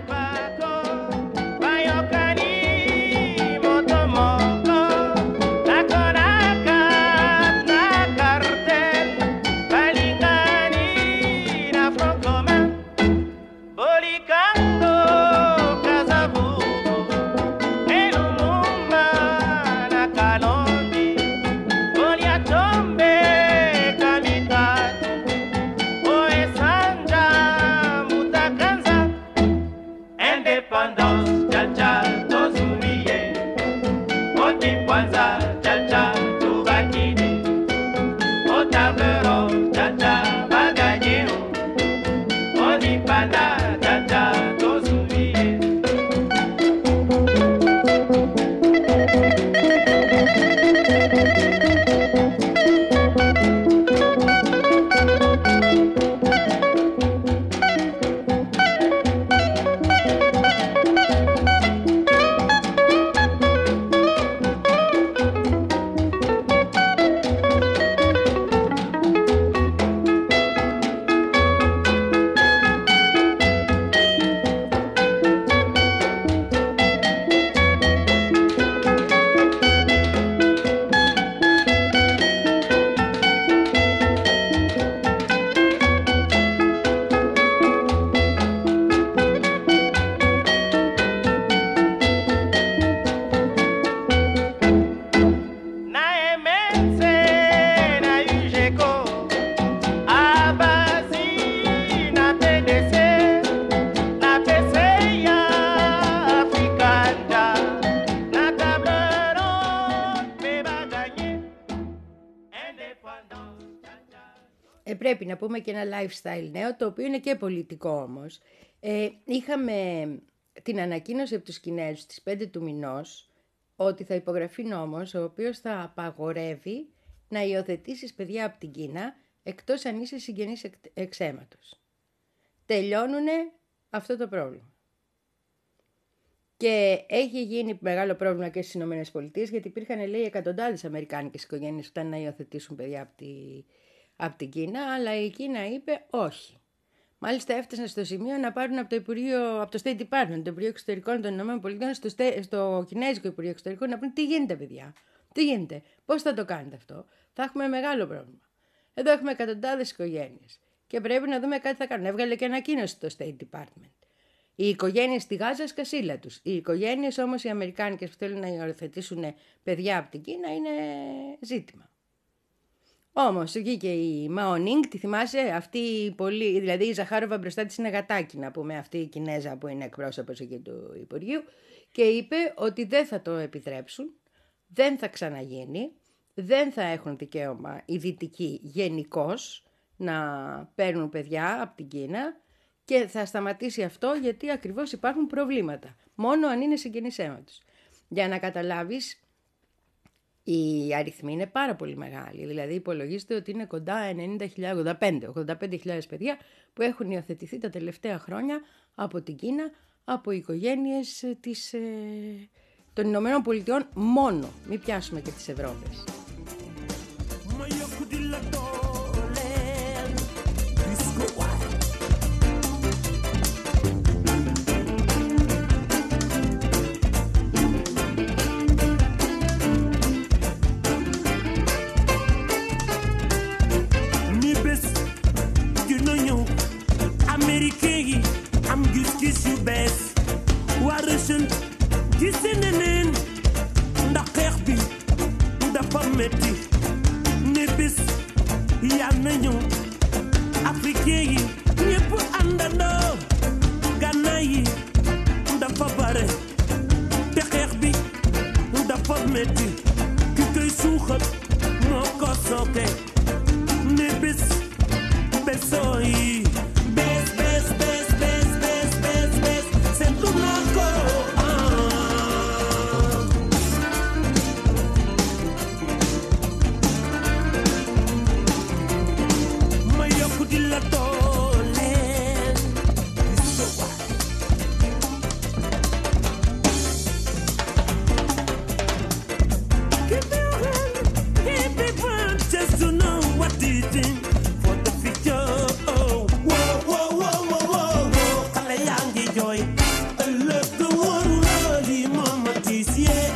Πρέπει να πούμε και ένα lifestyle νέο, το οποίο είναι και πολιτικό όμως. Ε, είχαμε την ανακοίνωση από τους Κινέζους στις πέντε του μηνός ότι θα υπογραφεί νόμος ο οποίος θα απαγορεύει να υιοθετήσεις παιδιά από την Κίνα εκτός αν είσαι συγγενής εξ, εξαίματος. Τελειώνουνε αυτό το πρόβλημα. Και έχει γίνει μεγάλο πρόβλημα και στις Ηνωμένες Πολιτείες, γιατί υπήρχαν, λέει, εκατοντάδες αμερικάνικες οικογένειες που ήταν να υιοθετήσουν παιδιά από τη από την Κίνα, αλλά η Κίνα είπε όχι. Μάλιστα έφτασαν στο σημείο να πάρουν από το, Υπουργείο, από το State Department, το Υπουργείο Εξωτερικών των ΗΠΑ, στο, στο Κινέζικο Υπουργείο Εξωτερικών, να πούνε τι γίνεται, παιδιά. Τι γίνεται, πώς θα το κάνετε αυτό. Θα έχουμε μεγάλο πρόβλημα. Εδώ έχουμε εκατοντάδες οικογένειες και πρέπει να δούμε κάτι θα κάνουν. Έβγαλε και ανακοίνωση το State Department. Οι οικογένειες στη Γάζα σκασίλα τους. Οι οικογένειες όμως οι αμερικάνικες που θέλουν να υιοθετήσουν παιδιά από την Κίνα είναι ζήτημα. Όμως βγήκε η Μαονίνγκ, τη θυμάσαι, αυτή πολύ, δηλαδή η Ζαχάροβα μπροστά της είναι γατάκι, να πούμε, αυτή η Κινέζα που είναι εκπρόσωπος εκεί του Υπουργείου, και είπε ότι δεν θα το επιτρέψουν, δεν θα ξαναγίνει, δεν θα έχουν δικαίωμα οι δυτικοί γενικώς να παίρνουν παιδιά από την Κίνα και θα σταματήσει αυτό γιατί ακριβώς υπάρχουν προβλήματα, μόνο αν είναι συγγενής αίματος. Για να καταλάβεις, η αριθμή είναι πάρα πολύ μεγάλη, δηλαδή υπολογίζεται ότι είναι κοντά ενενήντα χιλιάδες, ογδόντα πέντε, ογδόντα πέντε χιλιάδες παιδιά που έχουν υιοθετηθεί τα τελευταία χρόνια από την Κίνα, από οικογένειες της, ε, των Ηνωμένων Πολιτειών μόνο, μην πιάσουμε και τις Ευρώπες. Afrique yi ñepp andandoo metti ki koy suuxat moo ko sooke ne bés bésoo yi bés bés bés bés bés bés bés seetlu naa ko ma yokk di la dooleel gis nga waay keep your hand keep it warm just to know what do you think for the future oh whoa whoa whoa whoa whoa whoa xale yaa ngi jooy ëllëg du wóoru la li moom ma tiis yee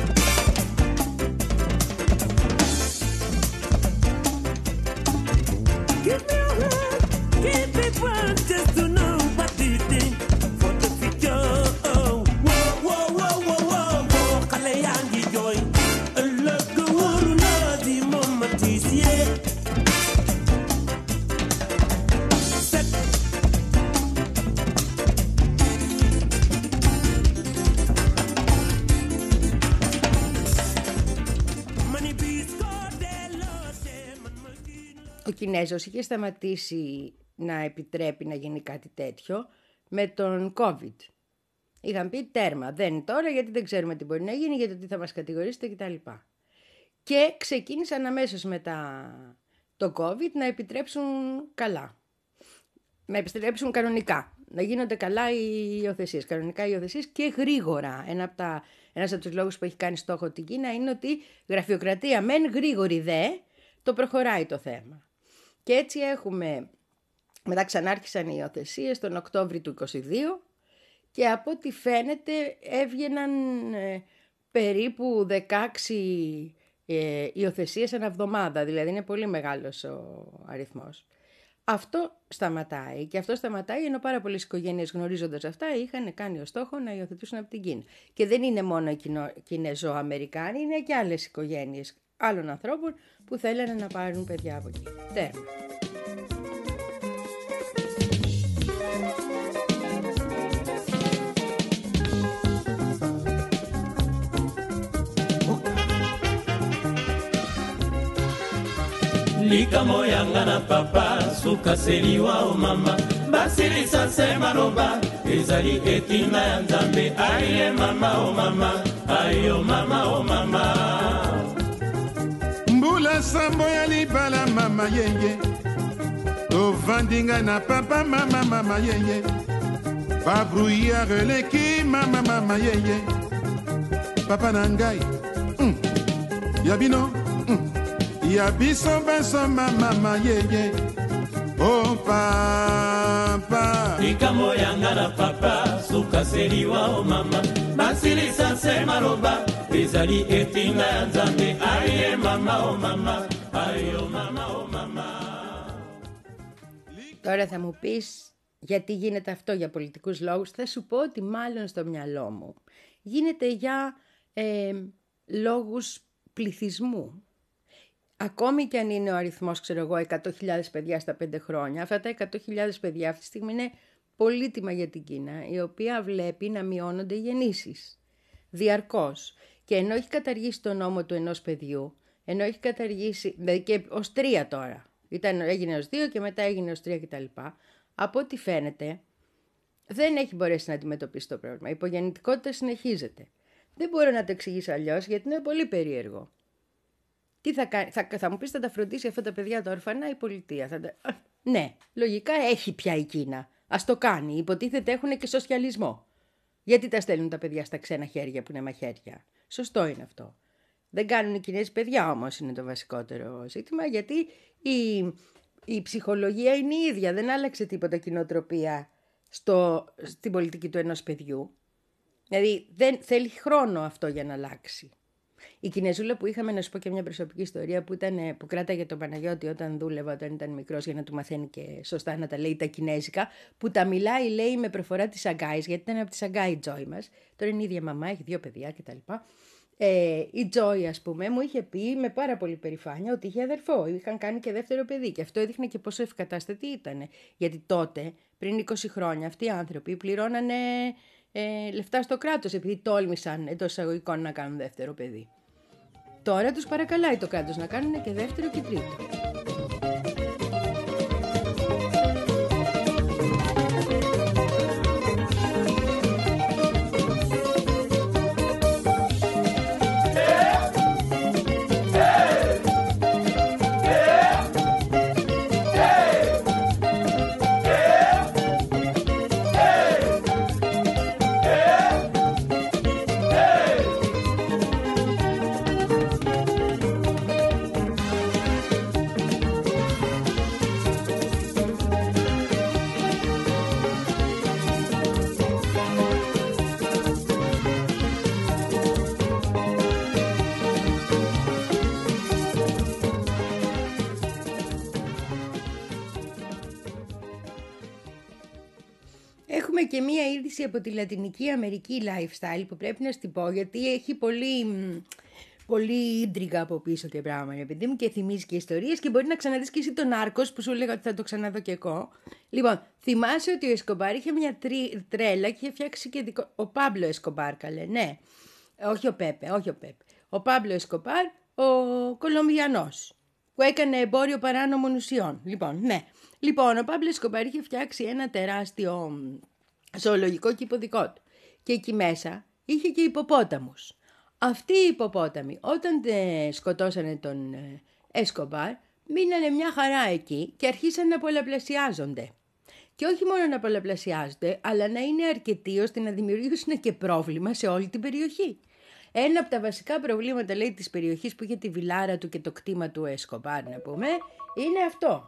keep your hand keep it warm just to know what do you think for the future oh whoa whoa whoa whoa whoa whoa xale yaa ngi jooy ëllëg du wóoru la li moom ma tiis yee set money beats God Ο Κινέζος είχε σταματήσει να επιτρέπει να γίνει κάτι τέτοιο με τον COVID. Είχαν πει τέρμα, δεν είναι τώρα γιατί δεν ξέρουμε τι μπορεί να γίνει, γιατί τι θα μας κατηγορήσετε κτλ. Και ξεκίνησαν αμέσως μετά το COVID να επιτρέψουν καλά. Να επιτρέψουν κανονικά. Να γίνονται καλά οι υιοθεσίες. Κανονικά οι υιοθεσίες και γρήγορα. Ένα από τα, ένας από τους λόγους που έχει κάνει στόχο την Κίνα είναι ότι γραφειοκρατία μεν, γρήγορη δε, το προχωράει το θέμα. Και έτσι έχουμε, μετά ξανάρχισαν οι υιοθεσίες τον Οκτώβρη του είκοσι δύο και από ό,τι φαίνεται έβγαιναν ε, περίπου δεκαέξι ε, υιοθεσίες ανά εβδομάδα, δηλαδή είναι πολύ μεγάλος ο αριθμός. Αυτό σταματάει και αυτό σταματάει ενώ πάρα πολλές οικογένειες γνωρίζοντας αυτά είχαν κάνει ως στόχο να υιοθετήσουν από την Κίνα. Και δεν είναι μόνο οι Κινεζοαμερικάνοι, είναι και άλλες οικογένειες άλλων ανθρώπων που θέλανε να πάρουν παιδιά από εκεί. Τέρμα. Likamo yanga na papa suka seliwa o mama basilisa se maloba ezali etinda ya nzambe aye mama o mama ayo mama o mama mbula sambo ya libala mama yeye tovandinga na papa mama mama yeye babrouillard eleki mama mama yeye papa na ngai mm. ya bino mm. ya biso baso mama yeye oh papa likamo yanga na papa suka seliwa o mama basilisa se maloba ezali etinda ya nzambe aye mama o mama ayo mama o mama. Τώρα θα μου πεις γιατί γίνεται αυτό για πολιτικούς λόγους. Θα σου πω ότι μάλλον στο μυαλό μου γίνεται για ε, λόγους πληθυσμού. Ακόμη και αν είναι ο αριθμός, ξέρω εγώ, εκατό χιλιάδες παιδιά στα πέντε χρόνια, αυτά τα εκατό χιλιάδες παιδιά αυτή τη στιγμή είναι πολύτιμα για την Κίνα, η οποία βλέπει να μειώνονται οι γεννήσεις διαρκώς. Και ενώ έχει καταργήσει τον νόμο του ενός παιδιού, ενώ έχει καταργήσει, δηλαδή και ως τρία τώρα, ήταν, έγινε ως δύο και μετά έγινε ως τρία κτλ. Από ό,τι φαίνεται, δεν έχει μπορέσει να αντιμετωπίσει το πρόβλημα. Η υπογεννητικότητα συνεχίζεται. Δεν μπορώ να το εξηγήσω αλλιώς, γιατί είναι πολύ περίεργο. Τι θα κάνει, θα, θα μου πεις θα τα φροντίσει αυτά τα παιδιά τα ορφανά η πολιτεία. Θα τα... Ναι, λογικά έχει πια η Κίνα. Ας το κάνει. Υποτίθεται έχουν και σοσιαλισμό. Γιατί τα στέλνουν τα παιδιά στα ξένα χέρια που είναι μαχαίρια. Σωστό είναι αυτό. Δεν κάνουν οι Κινέζοι παιδιά όμως είναι το βασικότερο ζήτημα, γιατί η, η ψυχολογία είναι η ίδια. Δεν άλλαξε τίποτα κοινοτροπία στο, στην πολιτική του ενός παιδιού. Δηλαδή δεν θέλει χρόνο αυτό για να αλλάξει. Η Κινεζούλα που είχαμε, να σου πω και μια προσωπική ιστορία, που, ήταν, που κράταγε τον Παναγιώτη όταν δούλευα, όταν ήταν μικρός, για να του μαθαίνει και σωστά να τα λέει τα κινέζικα, που τα μιλάει, λέει, με προφορά της Σαγκάης, γιατί ήταν από τη Σαγκάη η Τζόι μας. Τώρα είναι η ίδια μαμά, έχει δύο παιδιά κτλ. Ε, η Τζόι, ας πούμε, μου είχε πει με πάρα πολύ περηφάνεια ότι είχε αδερφό. Είχαν κάνει και δεύτερο παιδί. Και αυτό έδειχνε και πόσο ευκατάστατη ήταν. Γιατί τότε, πριν είκοσι χρόνια, αυτοί οι άνθρωποι πληρώνανε ε, λεφτά στο κράτος, επειδή τόλμησαν εντός εισαγωγικών να κάνουν δεύτερο παιδί. Τώρα τους παρακαλάει το κράτος να κάνουν και δεύτερο και τρίτο. Έχουμε και μία είδηση από τη Λατινική Αμερική lifestyle που πρέπει να στην πω, γιατί έχει πολύ, πολύ ίντριγκα από πίσω και πράγμα, επειδή μου, και θυμίζει και ιστορίες, και μπορεί να ξαναδείς και εσύ τον Νάρκος που σου έλεγα ότι θα το ξαναδώ και εγώ. Λοιπόν, θυμάσαι ότι ο Εσκομπάρ είχε μια τρι, τρέλα και είχε φτιάξει και δικό... Ο Πάμπλο Εσκομπάρ, καλέ, ναι. Όχι ο Πέπε, όχι ο Πέπε. Ο Πάμπλο Εσκομπάρ, ο Κολομβιανός, που έκανε εμπόριο παράνομων ουσιών. Λοιπόν, ναι. Λοιπόν, ο Πάμπλο Εσκομπάρ είχε φτιάξει ένα τεράστιο ζωολογικό κήπο δικό του. Και εκεί μέσα είχε και υποπόταμους. Αυτοί οι υποπόταμοι, όταν τε σκοτώσανε τον Εσκομπάρ, μείνανε μια χαρά εκεί και αρχίσαν να πολλαπλασιάζονται. Και όχι μόνο να πολλαπλασιάζονται, αλλά να είναι αρκετοί ώστε να δημιουργήσουν και πρόβλημα σε όλη την περιοχή. Ένα από τα βασικά προβλήματα, λέει, της περιοχής που είχε τη βιλάρα του και το κτήμα του Εσκομπάρ, να πούμε, είναι αυτό.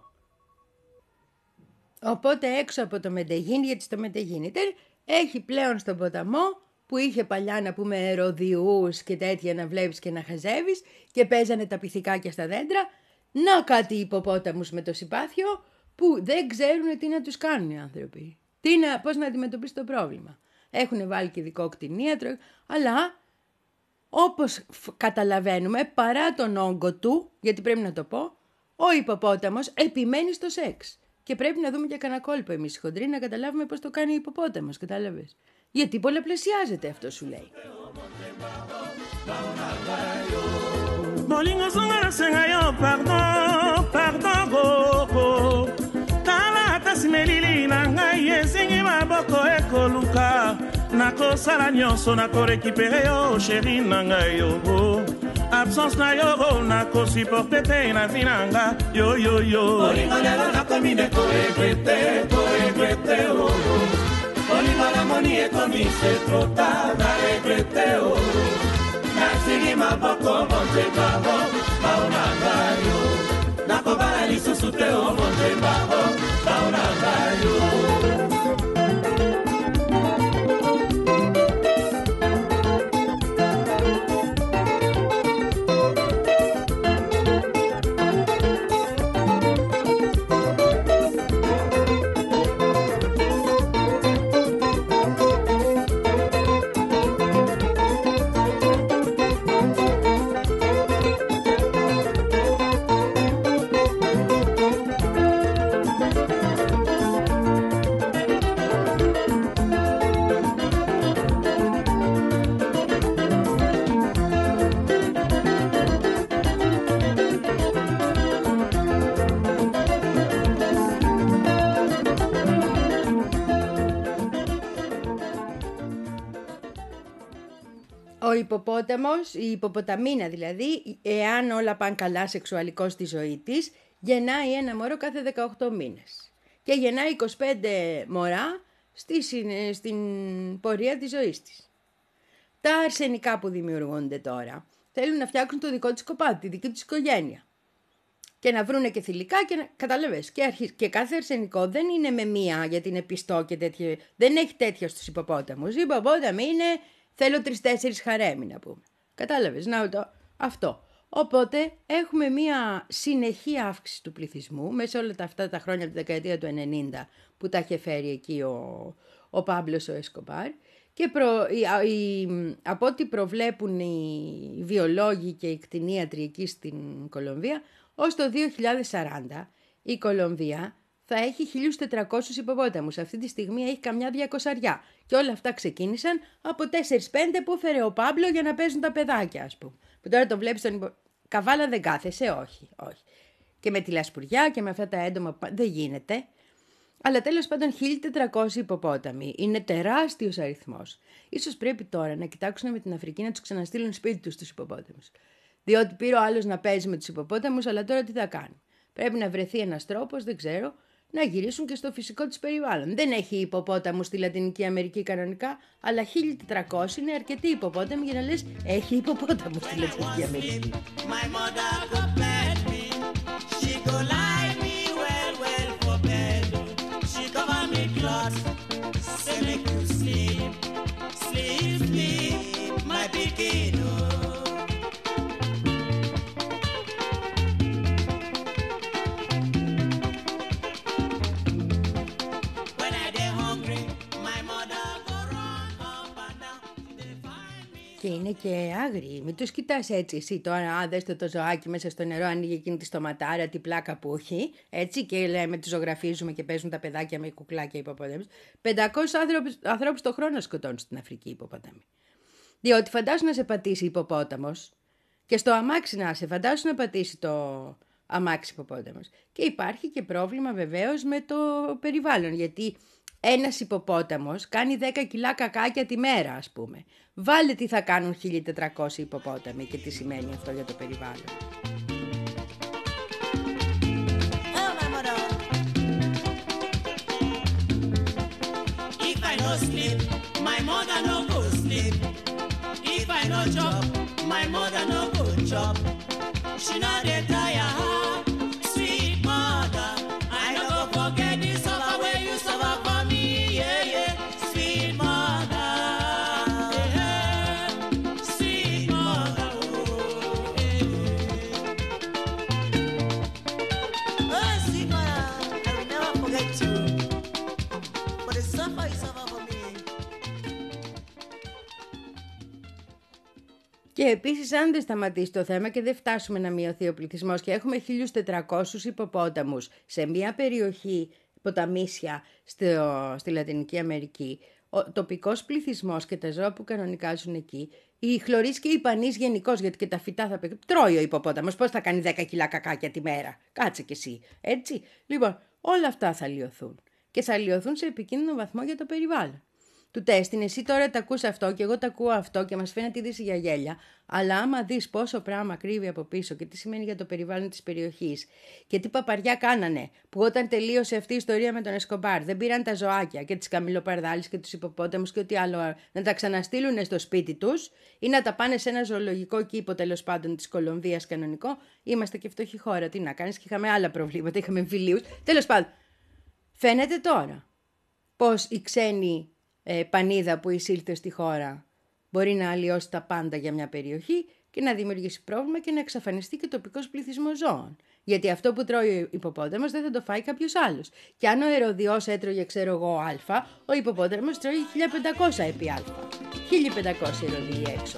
Οπότε έξω από το Μεντεγίν, γιατί στο Μεντεγίν έχει πλέον στον ποταμό που είχε παλιά, να πούμε, ροδιούς και τέτοια να βλέπεις και να χαζεύεις και παίζανε τα πυθικάκια στα δέντρα, να κάτι υποπόταμους με το συμπάθιο που δεν ξέρουν τι να τους κάνουν οι άνθρωποι. Τι να, πώς να αντιμετωπίσει το πρόβλημα. Έχουν βάλει και ειδικό κτηνίατρο, αλλά όπως καταλαβαίνουμε, παρά τον όγκο του, γιατί πρέπει να το πω, ο υποπόταμος επιμένει στο σεξ. Και πρέπει να δούμε και κανένα κόλπο εμείς οι χοντροί να καταλάβουμε πώς το κάνει ο υποπόταμος, κατάλαβες. Γιατί πολλαπλασιάζεται, αυτό σου λέει. Bolingo songara senga yo pardon pardon go go tala tasimelili na ngai esengi maboko ekoluka nakosala nyonso nakorekipere yo sheri na ngai yo absence na yo nakosupporte te na vi na nga yo yo yo bolingo lelo nakomi nde koregrete koregrete oh bolingo namoni ekomi c'est trop tard na regrete oh nasingi maboko monzembaho maonangayo nakobala lisusu te o monzembaho maonangayo Ο υποπόταμος, η υποποταμίνα δηλαδή, εάν όλα πάνε καλά σεξουαλικό στη ζωή της, γεννάει ένα μωρό κάθε δεκαοκτώ μήνες. Και γεννάει είκοσι πέντε μωρά στη, στην πορεία της ζωής της. Τα αρσενικά που δημιουργούνται τώρα θέλουν να φτιάξουν το δικό της κοπάδι, τη δική της οικογένεια. Και να βρούνε και θηλυκά και να καταλαβες. Και, αρχι... και κάθε αρσενικό δεν είναι με μία γιατί είναι πιστό και τέτοιο. Δεν έχει τέτοια στους υποπόταμους. Οι υποπόταμοι είναι... Θέλω τρεις-τέσσερις χαρέμι να πούμε. Κατάλαβες, να το, αυτό. Οπότε έχουμε μία συνεχή αύξηση του πληθυσμού μέσα όλα τα, αυτά τα χρόνια από τη δεκαετία του ενενήντα που τα είχε φέρει εκεί ο, ο Πάμπλος ο Εσκομπάρ. Και προ, η, η, από ό,τι προβλέπουν οι βιολόγοι και οι κτηνίατροι εκεί στην Κολομβία, ως το δύο χιλιάδες σαράντα η Κολομβία θα έχει χίλιους τετρακόσιους υποπόταμους. Αυτή τη στιγμή έχει καμιά διακοσαριά. Και όλα αυτά ξεκίνησαν από τέσσερα πέντε που έφερε ο Πάμπλο για να παίζουν τα παιδάκια, ας πούμε. Που τώρα το βλέπεις τον υπο... Καβάλα δεν κάθεσαι, όχι, όχι. Και με τη λασπουριά και με αυτά τα έντομα δεν γίνεται. Αλλά τέλος πάντων χίλια τετρακόσιοι υποπόταμοι. Είναι τεράστιος αριθμός. Ίσως πρέπει τώρα να κοιτάξουν με την Αφρική να τους ξαναστείλουν σπίτι τους τους υποπόταμους. Διότι πήρε ο άλλος να παίζει με τους υποπόταμους, αλλά τώρα τι θα κάνει. Πρέπει να βρεθεί ένας τρόπος, δεν ξέρω, να γυρίσουν και στο φυσικό τους περιβάλλον. Δεν έχει υποπόταμους στη Λατινική Αμερική κανονικά, αλλά χίλια τετρακόσιοι είναι αρκετοί υποπόταμοι για να λες έχει υποπόταμους στη Λατινική Αμερική. Και είναι και άγριοι. Μην τους κοιτάς έτσι εσύ τώρα. Α, δέστε το ζωάκι μέσα στο νερό, ανοίγει εκείνη τη στοματάρα, τι πλάκα που έχει. Έτσι και λέμε, τους ζωγραφίζουμε και παίζουν τα παιδάκια με κουκλάκια υποπόταμους. πεντακόσιους ανθρώπους, ανθρώπους το χρόνο σκοτώνουν στην Αφρική υποπόταμοι. Διότι φαντάσου να σε πατήσει υποπόταμος και στο αμάξι να σε, φαντάσου να πατήσει το αμάξι υποπόταμος. Και υπάρχει και πρόβλημα βεβαίως με το περιβάλλον, γιατί ένας υποπόταμος κάνει δέκα κιλά κακάκια τη μέρα, ας πούμε. Βάλε τι θα κάνουν χίλια τετρακόσιοι υποπόταμοι και τι σημαίνει αυτό για το περιβάλλον. Και επίσης αν δεν σταματήσει το θέμα και δεν φτάσουμε να μειωθεί ο πληθυσμός και έχουμε χίλια τετρακόσιους υποπόταμους σε μια περιοχή ποταμίσια στο, στη Λατινική Αμερική, ο τοπικός πληθυσμός και τα ζώα που κανονικά ζουν εκεί, οι χλωρείς και οι πανείς γενικώς, γιατί και τα φυτά θα πει, τρώει ο υποπόταμος, πώς θα κάνει δέκα κιλά κακάκια τη μέρα, κάτσε κι εσύ, έτσι. Λοιπόν, όλα αυτά θα λιωθούν και θα λιωθούν σε επικίνδυνο βαθμό για το περιβάλλον. Του τέστην, εσύ τώρα τα ακούς αυτό και εγώ τα ακούω αυτό και μας φαίνεται είδηση για γέλια, αλλά άμα δεις πόσο πράγμα κρύβει από πίσω και τι σημαίνει για το περιβάλλον της περιοχής και τι παπαριά κάνανε, που όταν τελείωσε αυτή η ιστορία με τον Εσκομπάρ δεν πήραν τα ζωάκια και τις καμιλοπαρδάλεις και τους υποπόταμους και ό,τι άλλο να τα ξαναστείλουν στο σπίτι τους ή να τα πάνε σε ένα ζωολογικό κήπο τέλος πάντων της Κολομβίας κανονικό, είμαστε και φτωχή χώρα, τι να κάνεις, και είχαμε άλλα προβλήματα, είχαμε εμφυλίους, τέλος πάντων. Φαίνεται τώρα πως οι ξένοι Ε, πανίδα που εισήλθε στη χώρα μπορεί να αλλοιώσει τα πάντα για μια περιοχή και να δημιουργήσει πρόβλημα και να εξαφανιστεί και τοπικός πληθυσμός ζώων. Γιατί αυτό που τρώει ο υποπόταμος δεν θα το φάει κάποιος άλλος. Και αν ο ερωδιός έτρωγε, ξέρω εγώ, α, ο υποπόταμος τρώει χίλια πεντακόσια επί α. χίλια πεντακόσια ερωδιοί έξω.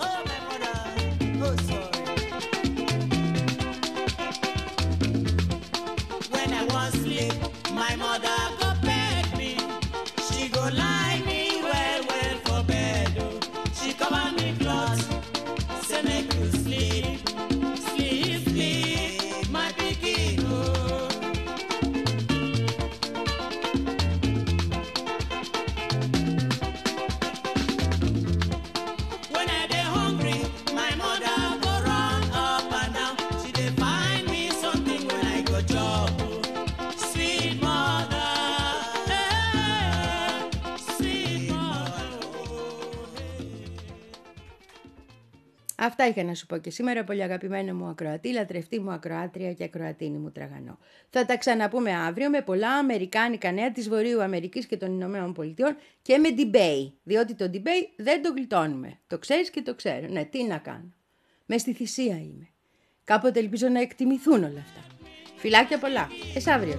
Αυτά είχα να σου πω και σήμερα, πολύ αγαπημένο μου ακροατή, λατρευτή μου ακροάτρια και ακροατίνη μου τραγανό. Θα τα ξαναπούμε αύριο με πολλά αμερικάνικα νέα της Βορείου Αμερικής και των Ηνωμένων Πολιτειών και με debate, διότι το debate δεν το γλιτώνουμε. Το ξέρεις και το ξέρω. Ναι, τι να κάνω. Μες στη θυσία είμαι. Κάποτε ελπίζω να εκτιμηθούν όλα αυτά. Φιλάκια πολλά. Εσ' αύριο.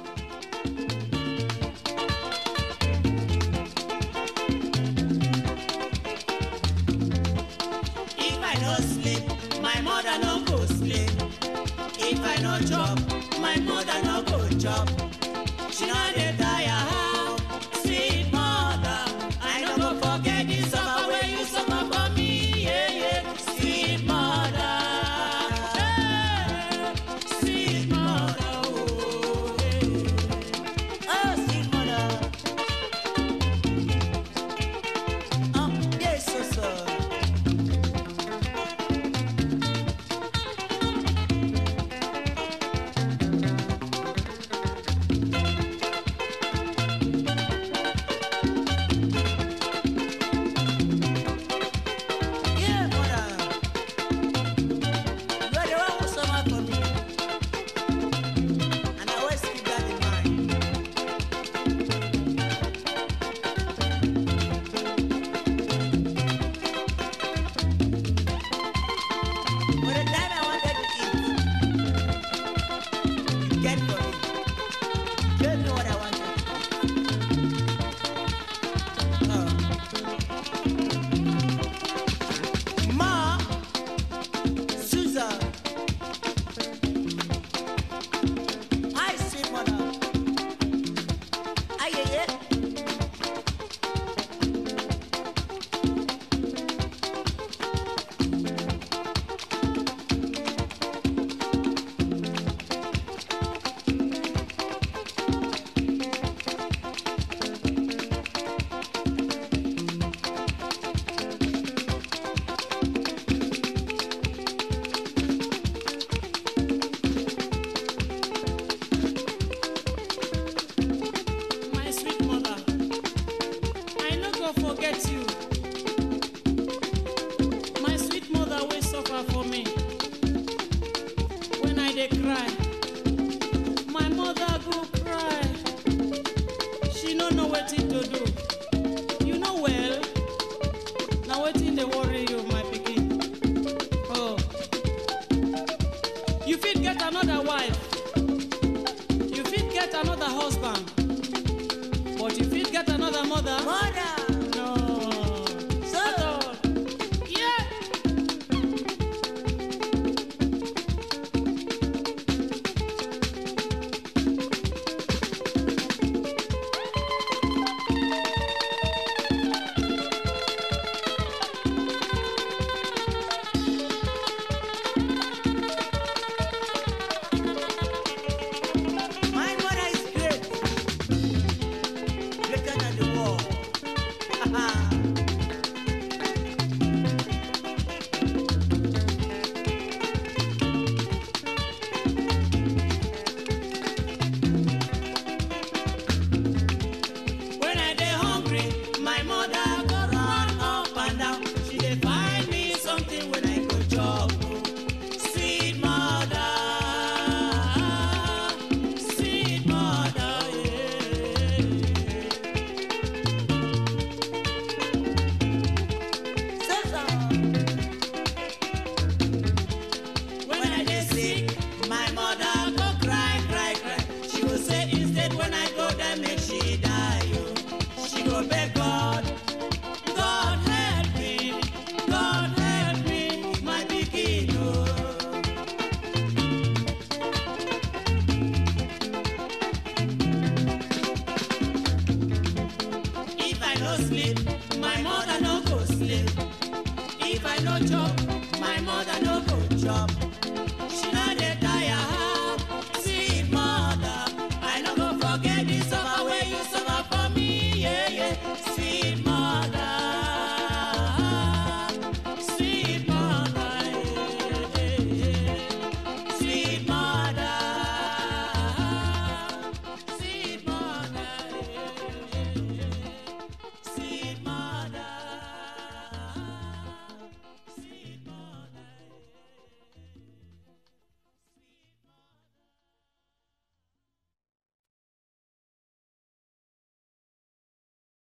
Chop, my mother no go chop. She no dey tire how, sweet mother. I no go forget the suffer when you suffer for me, yeah yeah, sweet mother. don't know wetin to do. You know well. Now wetin dey worry you, my pikin? Oh, you fit get another wife. You fit get another husband. But you fit get another mother. Mother. No. So. At all. Yeah. My mother is great. Greater than the world. When I dey hungry, my mother go run up and down. She dey find me something when I go chop. Sweet mother, sweet mother, yeah. So, so. When I dey sick, my mother go cry, cry, cry. She go say instead when I go there make she die. Oh. She go beg God, God help me, God help me, my pikin. Oh. If I no sleep, my mother no go sleep. If I no chop, my mother no